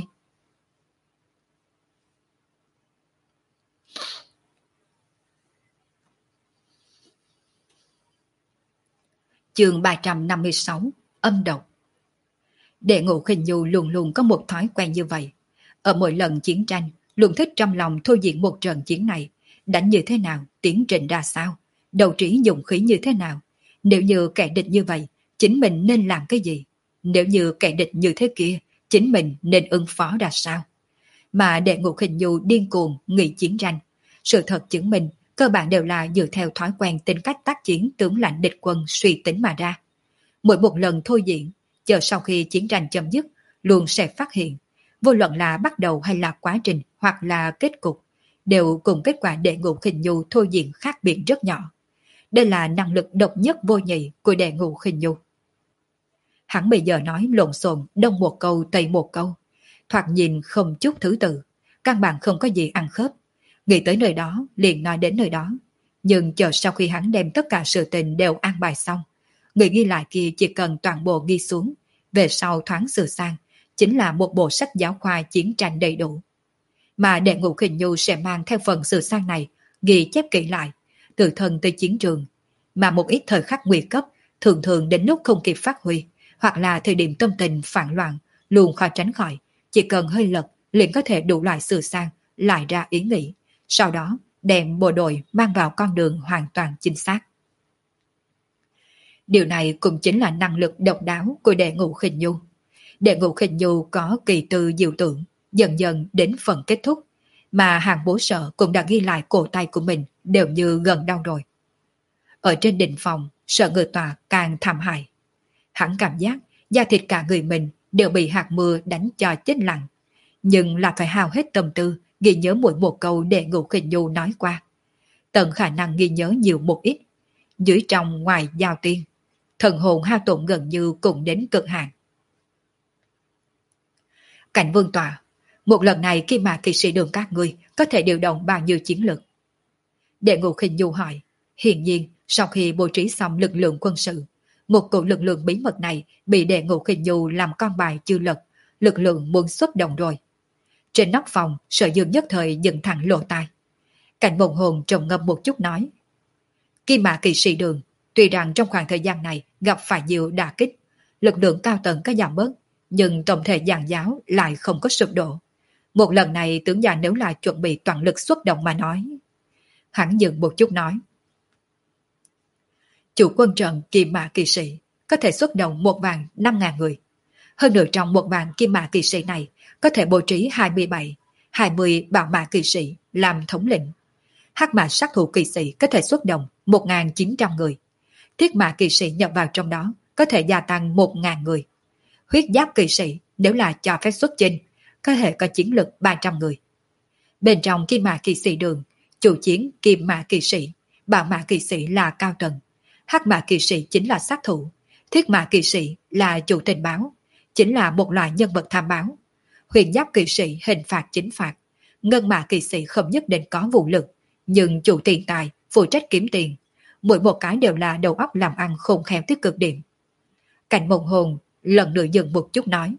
Chương ba trăm năm mươi sáu, âm độc. Đệ Ngũ Khinh Nhu luôn luôn có một thói quen như vậy. Ở mỗi lần chiến tranh, luôn thích trong lòng thôi diễn một trận chiến này, đánh như thế nào, tiến trình ra sao, đầu trí dùng khí như thế nào. Nếu như kẻ địch như vậy, chính mình nên làm cái gì? Nếu như kẻ địch như thế kia, chính mình nên ứng phó ra sao? Mà Đệ Ngũ Khinh Nhu điên cuồng nghị chiến tranh. Sự thật chứng minh, cơ bản đều là dựa theo thói quen tính cách tác chiến tướng lãnh địch quân suy tính mà ra. Mỗi một lần thôi diễn, chờ sau khi chiến tranh chấm dứt, luôn sẽ phát hiện, vô luận là bắt đầu hay là quá trình hoặc là kết cục, đều cùng kết quả Đệ Ngũ Khinh Nhu thôi diễn khác biệt rất nhỏ. Đây là năng lực độc nhất vô nhị của Đệ Ngũ Khinh Nhu. Hắn bây giờ nói lộn xộn, đông một câu tây một câu, thoạt nhìn không chút thứ tự, căn bản không có gì ăn khớp. Nghĩ tới nơi đó, liền nói đến nơi đó. Nhưng chờ sau khi hắn đem tất cả sự tình đều an bài xong, người ghi lại kia chỉ cần toàn bộ ghi xuống, về sau thoáng sửa sang, chính là một bộ sách giáo khoa chiến tranh đầy đủ. Mà Đệ Ngũ Khinh Nhu sẽ mang theo phần sửa sang này, ghi chép kỹ lại, từ thân tới chiến trường. Mà một ít thời khắc nguy cấp, thường thường đến lúc không kịp phát huy, hoặc là thời điểm tâm tình phản loạn, luôn khó tránh khỏi, chỉ cần hơi lật, liền có thể đủ loại sửa sang, lại ra ý nghĩ, sau đó đem bộ đội mang vào con đường hoàn toàn chính xác. Điều này cũng chính là năng lực độc đáo của Đệ Ngũ Khinh Nhu. Đệ Ngũ Khinh Nhu có kỳ tư diệu tưởng, dần dần đến phần kết thúc, mà Hàng Bố Sở cũng đã ghi lại cổ tay của mình đều như gần đau rồi. Ở trên đỉnh phòng, Sở Ngự Tọa càng thảm hại. Hắn cảm giác da thịt cả người mình đều bị hạt mưa đánh cho chết lặng, nhưng là phải hao hết tâm tư ghi nhớ mỗi một câu Đệ Ngũ Khinh Nhu nói qua. Tận khả năng ghi nhớ nhiều một ít, dưới trong ngoài giao tiên, thần hồn hao tổn gần như cũng đến cực hạn. Cảnh Vương Tọa, một lần này khi mà kỵ sĩ Đường các ngươi có thể điều động bao nhiêu chiến lực? Đệ Ngũ Khinh Nhu hỏi. Hiển nhiên, sau khi bố trí xong lực lượng quân sự, một cổ lực lượng bí mật này bị Đệ Ngũ Khinh Nhu làm con bài chưa lật, lực lượng muốn xuất động rồi. Trên nóc phòng, Sở Dương nhất thời dựng thẳng lỗ tai. Cảnh Mộng Hồn trầm ngâm một chút nói. Kim Mã kỵ sĩ Đường, tuy rằng trong khoảng thời gian này gặp phải nhiều đả kích, lực lượng cao tầng có giảm bớt, nhưng tổng thể giàn giáo lại không có sụp đổ. Một lần này tướng già nếu là chuẩn bị toàn lực xuất động mà nói. Hắn dừng một chút nói. Chủ quân trận Kim Mã kỵ sĩ có thể xuất động một vạn năm ngàn người. Hơn nữa trong một vạn Kim Mã kỵ sĩ này có thể bố trí hai mươi bảy, hai mươi bảo mã kỵ sĩ làm thống lĩnh. Hắc mã sát thủ kỵ sĩ có thể xuất động một nghìn chín trăm người. Thiết mã kỵ sĩ nhập vào trong đó có thể gia tăng một nghìn người. Huyết giáp kỵ sĩ nếu là cho phép xuất chinh có thể có chiến lực ba trăm người. Bên trong Kim Mã kỵ sĩ Đường, chủ chiến Kim Mã kỵ sĩ, bảo mã kỵ sĩ là cao tầng, hắc mã kỵ sĩ chính là sát thủ, thiết mã kỵ sĩ là chủ tình báo, chính là một loại nhân vật tham báo. Huyền giáp kỵ sĩ hình phạt chính phạt, ngân mã kỵ sĩ không nhất định có vũ lực, nhưng chủ tiền tài, phụ trách kiếm tiền. Mỗi một cái đều là đầu óc làm ăn khôn khéo tới cực điểm. Cảnh Mộng Hồn lần nữa dừng một chút nói.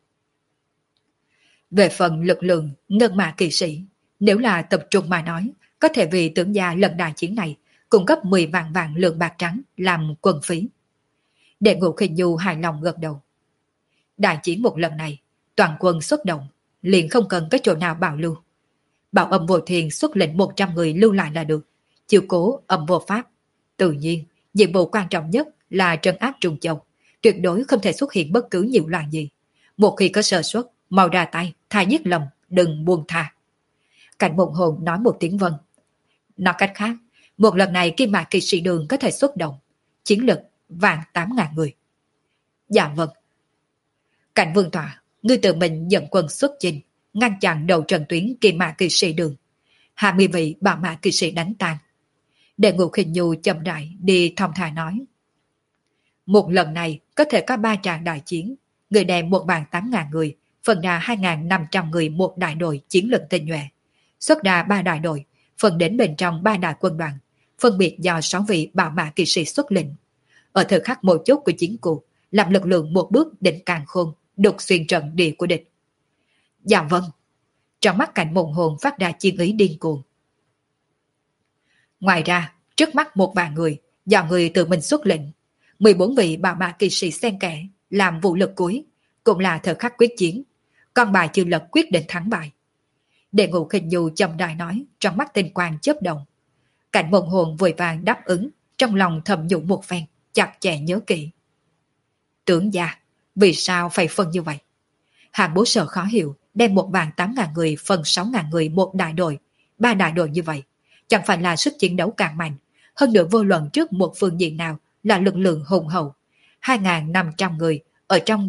Về phần lực lượng ngân mã kỵ sĩ, nếu là tập trung mà nói, có thể vì tướng gia lần đại chiến này cung cấp mười vạn vạn lượng bạc trắng làm quân phí. Đệ Ngũ Khinh Nhu hài lòng gật đầu. Đại chiến một lần này, toàn quân xuất động, liền không cần cái chỗ nào bảo lưu. Bảo Âm Vô Thiền xuất lệnh một trăm người lưu lại là được, chiếu cố Âm Vô Pháp. Tự nhiên, nhiệm vụ quan trọng nhất là trấn áp Trung Châu, tuyệt đối không thể xuất hiện bất cứ nhiễu loạn gì. Một khi có sơ suất, mau ra tay, tha giết lầm, đừng buông tha. Cảnh Mộng Hồn nói một tiếng vâng. Nói cách khác, một lần này Kim Mã kỵ sĩ Đường có thể xuất động, chiến lực vạn tám ngàn người. Dạ vâng. Cảnh Vương Tọa, ngươi tự mình dẫn quân xuất chinh, ngăn chặn đầu trận tuyến Kim Mã kỵ sĩ Đường, hai mươi vị bảo mã kỵ sĩ đánh tan. Đệ Ngũ Khinh Nhu chậm rãi đi thong thả nói. Một lần này có thể có ba tràng đại chiến, người đem một vạn tám ngàn người, phần ra hai nghìn năm trăm người một đại đội chiến lực tinh nhuệ, xuất ra ba đại đội, phần đến bên trong ba đại quân đoàn, phân biệt do sáu vị bảo mã kỵ sĩ xuất lĩnh. Ở thời khắc mấu chốt của chiến cuộc, làm lực lượng một bước định càn khôn, đột xuyên trận địa của địch. Dạ vâng. Trong mắt Cảnh Mộng Hồn phát ra chiến ý điên cuồng. Ngoài ra, trước mắt một vài người, do người tự mình xuất lệnh, mười bốn vị bảo mã kỵ sĩ xen kẽ, làm vũ lực cuối, cũng là thời khắc quyết chiến. Con bài chưa lật quyết định thắng bại. Đệ Ngũ Khinh Nhu chậm rãi nói, trong mắt tinh quang chớp động. Cảnh Mộng Hồn vội vàng đáp ứng, trong lòng thầm nhủ một phen, chặt chẽ nhớ kỹ. Tướng gia, vì sao phải phân như vậy? Hạng Bố Sở khó hiểu, đem một vạn tám ngàn người phân sáu ngàn người một đại đội, ba đại đội như vậy, chẳng phải là sức chiến đấu càng mạnh, hơn nữa vô luận trước một phương diện nào là lực lượng hùng hậu, hai nghìn năm trăm người ở trong vạn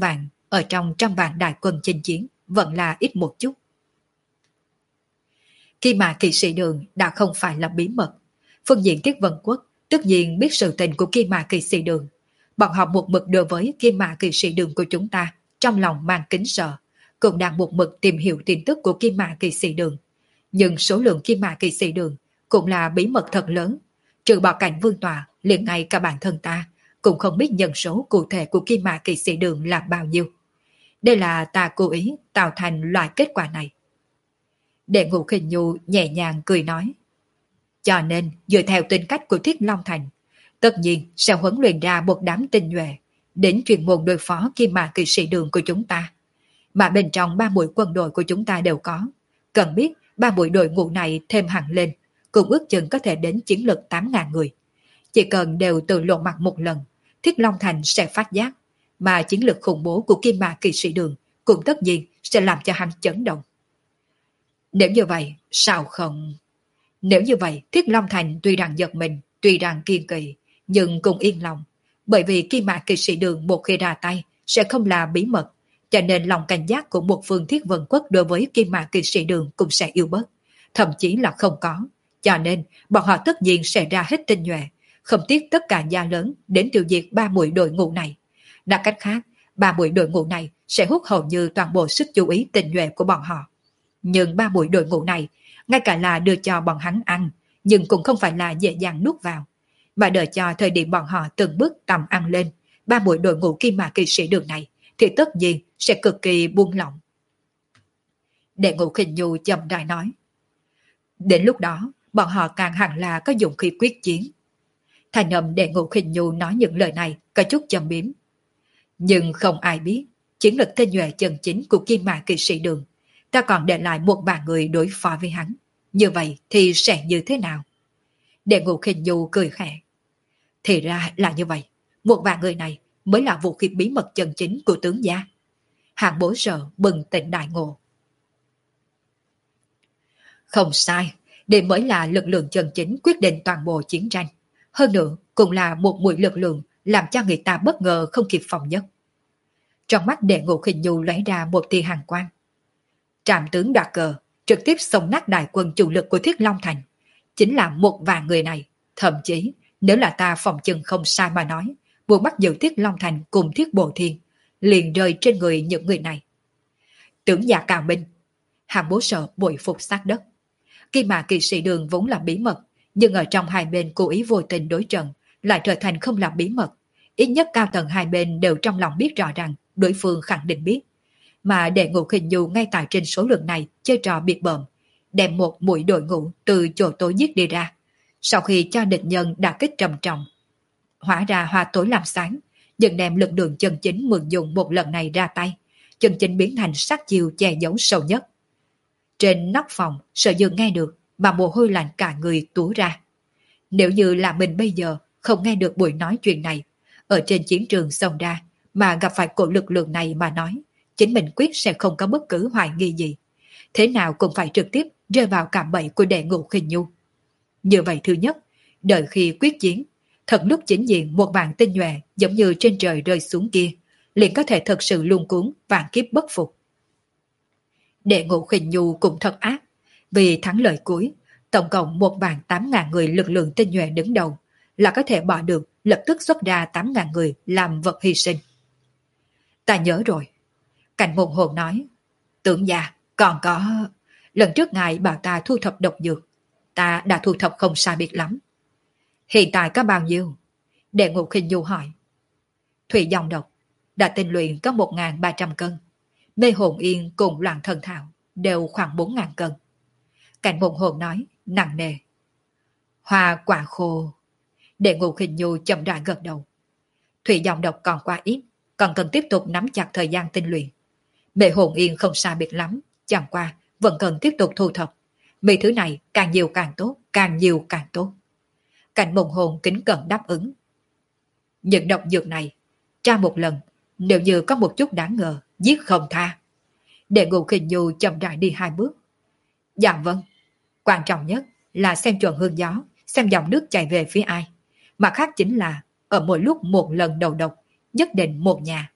ở trong trăm vạn đại quân chinh chiến vẫn là ít một chút. Khi mà kỵ sĩ đường đã không phải là bí mật, phương diện Thiết Vân Quốc tất nhiên biết sự tình của Kim Mã kỵ sĩ đường. Bọn họ một mực đối với Kim Mã kỵ sĩ đường của chúng ta trong lòng mang kính sợ, cũng đang một mực tìm hiểu tin tức của Kim Mã kỵ sĩ đường. Nhưng số lượng Kim Mã kỵ sĩ đường cũng là bí mật thật lớn. Trừ bỏ Cảnh Vương Tọa, liền ngay cả bản thân ta cũng không biết nhân số cụ thể của Kim Mã kỵ sĩ đường là bao nhiêu. Đây là ta cố ý tạo thành loại kết quả này. Đệ Ngũ Khinh Nhu nhẹ nhàng cười nói. Cho nên, dựa theo tính cách của Thiết Long Thành, tất nhiên sẽ huấn luyện ra một đám tinh nhuệ đến chuyên môn đối phó Kim Mã kỵ sĩ đường của chúng ta. Mà bên trong ba mũi quân đội của chúng ta đều có. Cần biết ba mũi đội ngũ này thêm hẳn lên, cũng ước chừng có thể đến chiến lực tám ngàn người. Chỉ cần đều tự lộ mặt một lần, Thiết Long Thành sẽ phát giác, mà chiến lực khủng bố của Kim Mã kỵ sĩ đường cũng tất nhiên sẽ làm cho hắn chấn động. Nếu như vậy, sao không... Nếu như vậy, Thiết Long Thành tuy rằng giật mình, tuy rằng kiên kỳ, nhưng cũng yên lòng. Bởi vì Kim Mã kỵ sĩ đường một khi ra tay sẽ không là bí mật, cho nên lòng cảnh giác của một phương Thiết Vân Quốc đối với Kim Mã kỵ sĩ đường cũng sẽ yếu bớt, thậm chí là không có. Cho nên, bọn họ tất nhiên sẽ ra hết tinh nhuệ, không tiếc tất cả gia lớn đến tiêu diệt ba mũi đội ngũ này. Đặt cách khác, ba mũi đội ngũ này sẽ hút hầu như toàn bộ sức chú ý tinh nhuệ của bọn họ. Nhưng ba mũi đội ngũ này, ngay cả là đưa cho bọn hắn ăn, nhưng cũng không phải là dễ dàng nuốt vào, mà đợi cho thời điểm bọn họ từng bước tầm ăn lên, ba mũi đội ngũ Kim Mã kỵ sĩ đường này, thì tất nhiên sẽ cực kỳ buông lỏng. Đệ Ngũ Khinh Nhu chậm rãi nói. Đến lúc đó, bọn họ càng hẳn là có dụng khí quyết chiến. Thành âm Đệ Ngũ Khinh Nhu nói những lời này có chút châm biếm. Nhưng không ai biết, chiến lực tinh nhuệ chân chính của Kim Mã kỵ sĩ đường, ta còn để lại một vài người đối phó với hắn. Như vậy thì sẽ như thế nào? Đệ Ngũ Khinh Nhu cười khẽ. Thì ra là như vậy, một vài người này mới là vũ khí bí mật chân chính của tướng gia. Hạng Bối Sở bừng tỉnh đại ngộ. Không sai, đây mới là lực lượng chân chính quyết định toàn bộ chiến tranh. Hơn nữa, cũng là một mũi lực lượng làm cho người ta bất ngờ không kịp phòng nhất. Trong mắt Đệ Ngũ Khinh Nhu lóe ra một tia hàn quang. Trạm tướng đoạt cờ, trực tiếp xông nát đại quân chủ lực của Thiết Long Thành. Chính là một vài người này. Thậm chí, nếu là ta phòng chừng không sai mà nói, buộc bắt giữ Thiết Long Thành cùng Thiết Bộ Thiên, liền rơi trên người những người này. Tướng già cao minh, Hạng Bố Sở bội phục sát đất. Kim Mã kỵ sĩ đường vốn là bí mật, nhưng ở trong hai bên cố ý vô tình đối trận, lại trở thành không là bí mật. Ít nhất cao tầng hai bên đều trong lòng biết rõ rằng đối phương khẳng định biết. Mà Đệ Ngũ Khinh Nhu ngay tại trên số lượng này chơi trò biệt bợm, đem một mũi đội ngũ từ chỗ tối giết đi ra. Sau khi cho địch nhân đã kích trầm trọng, hóa ra hoa tối làm sáng, nhưng đem lực lượng chân chính mượn dùng một lần này ra tay, chân chính biến thành sát chiêu che giấu sâu nhất. Trên nóc phòng, Sở Dương nghe được, mà mồ hôi lạnh cả người túa ra. Nếu như là mình bây giờ không nghe được buổi nói chuyện này, ở trên chiến trường xông ra, mà gặp phải cổ lực lượng này mà nói, chính mình quyết sẽ không có bất cứ hoài nghi gì. Thế nào cũng phải trực tiếp rơi vào cạm bẫy của Đệ Ngũ Khinh Nhu. Như vậy thứ nhất, đợi khi quyết chiến, thật lúc chính diện một vạn tinh nhuệ giống như trên trời rơi xuống kia, liền có thể thật sự luống cuống vạn kiếp bất phục. Đệ Ngũ Khinh Nhu cũng thật ác, vì thắng lợi cuối, tổng cộng một vạn tám ngàn người lực lượng tinh nhuệ đứng đầu, là có thể bỏ được lập tức xuất ra tám ngàn người làm vật hy sinh. Ta nhớ rồi. Cảnh Môn Hồn nói, tướng già, còn có... Lần trước ngài bảo ta thu thập độc dược, ta đã thu thập không sai biệt lắm. Hiện tại có bao nhiêu? Đệ Ngũ Khinh Nhu hỏi. Thủy dòng độc đã tinh luyện có một nghìn ba trăm cân. Mê hồn yên cùng loạn thần thảo đều khoảng bốn nghìn cân. Cảnh Môn Hồn nói, nặng nề. Hoa quả khô. Đệ Ngũ Khinh Nhu chậm rãi gật đầu. Thủy dòng độc còn quá ít, còn cần tiếp tục nắm chặt thời gian tinh luyện. Mê hồn yên không xa biệt lắm, chẳng qua vẫn cần tiếp tục thu thập. Mấy thứ này càng nhiều càng tốt, càng nhiều càng tốt. Cảnh Môn Hồn kính cẩn đáp ứng. Những độc dược này, tra một lần, nếu như có một chút đáng ngờ, giết không tha. Đệ Ngũ Khinh Nhu chậm rãi đi hai bước. Dạ vâng, quan trọng nhất là xem chuẩn hương gió, xem dòng nước chảy về phía ai. Mặt khác chính là, ở mỗi lúc một lần đầu độc, nhất định một nhà.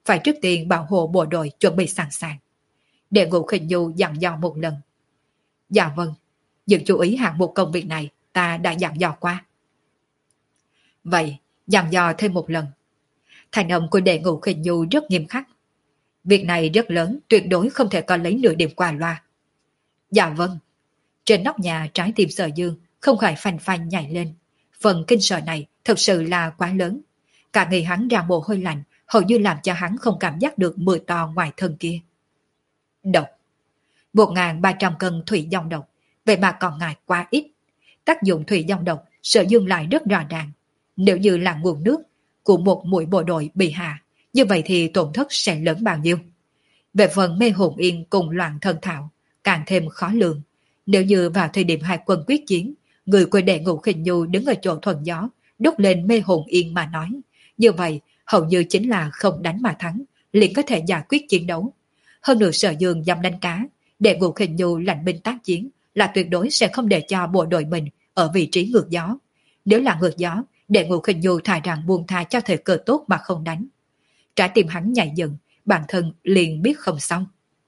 phải trước tiên bảo hộ bộ đội chuẩn bị sẵn sàng. Đệ Ngũ Khinh Nhu dặn dò một lần. Dạ vâng, những chú ý hạng mục công việc này ta đã dặn dò qua. Vậy, dặn dò thêm một lần. Thành âm của Đệ Ngũ Khinh Nhu rất nghiêm khắc. Việc này rất lớn, tuyệt đối không thể có lấy nửa điểm qua loa. Dạ vâng. Trên nóc nhà trái tim Sở Dương không khỏi phanh phanh nhảy lên. Phần kinh sợ này thật sự là quá lớn. Cả người hắn ra mồ hôi lạnh, hầu như làm cho hắn không cảm giác được mưa to ngoài thân kia. Độc. một nghìn ba trăm cân thủy dòng độc, vậy mà còn ngại quá ít. Tác dụng thủy dòng độc Sở Dương lại rất rõ ràng. Nếu như là nguồn nước của một mũi bộ đội bị hạ, như vậy thì tổn thất sẽ lớn bao nhiêu. Về phần mê hồn yên cùng loạn thần thảo, càng thêm khó lường. Nếu như vào thời điểm hai quân quyết chiến, người của Đệ Ngũ Khinh Nhu đứng ở chỗ thuận gió, đốt lên mê hồn yên mà nói, như vậy hầu như chính là không đánh mà thắng, liền có thể giải quyết chiến đấu. Hơn nữa Sở Dương dám đánh cá, Đệ Ngũ Khinh Nhu lạnh binh tác chiến là tuyệt đối sẽ không để cho bộ đội mình ở vị trí ngược gió. Nếu là ngược gió, Đệ Ngũ Khinh Nhu thà rằng buông tha cho thời cơ tốt mà không đánh. Trái tim hắn nhảy dựng, bản thân liền biết không xong.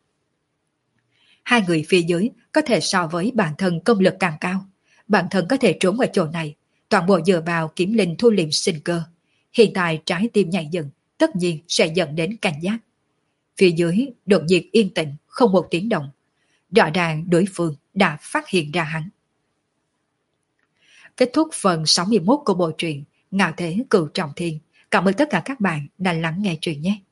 Hai người phía dưới có thể so với bản thân công lực càng cao. Bản thân có thể trốn ở chỗ này, toàn bộ dựa vào kiếm linh thu liệm sinh cơ. Hiện tại trái tim nhảy dựng, tất nhiên sẽ dẫn đến cảnh giác. Phía dưới đột nhiên yên tĩnh, không một tiếng động. Rõ ràng đối phương đã phát hiện ra hắn. Kết thúc phần sáu mươi mốt của bộ truyện Ngạo Thế Cửu Trọng Thiên. Cảm ơn tất cả các bạn đã lắng nghe truyện nhé.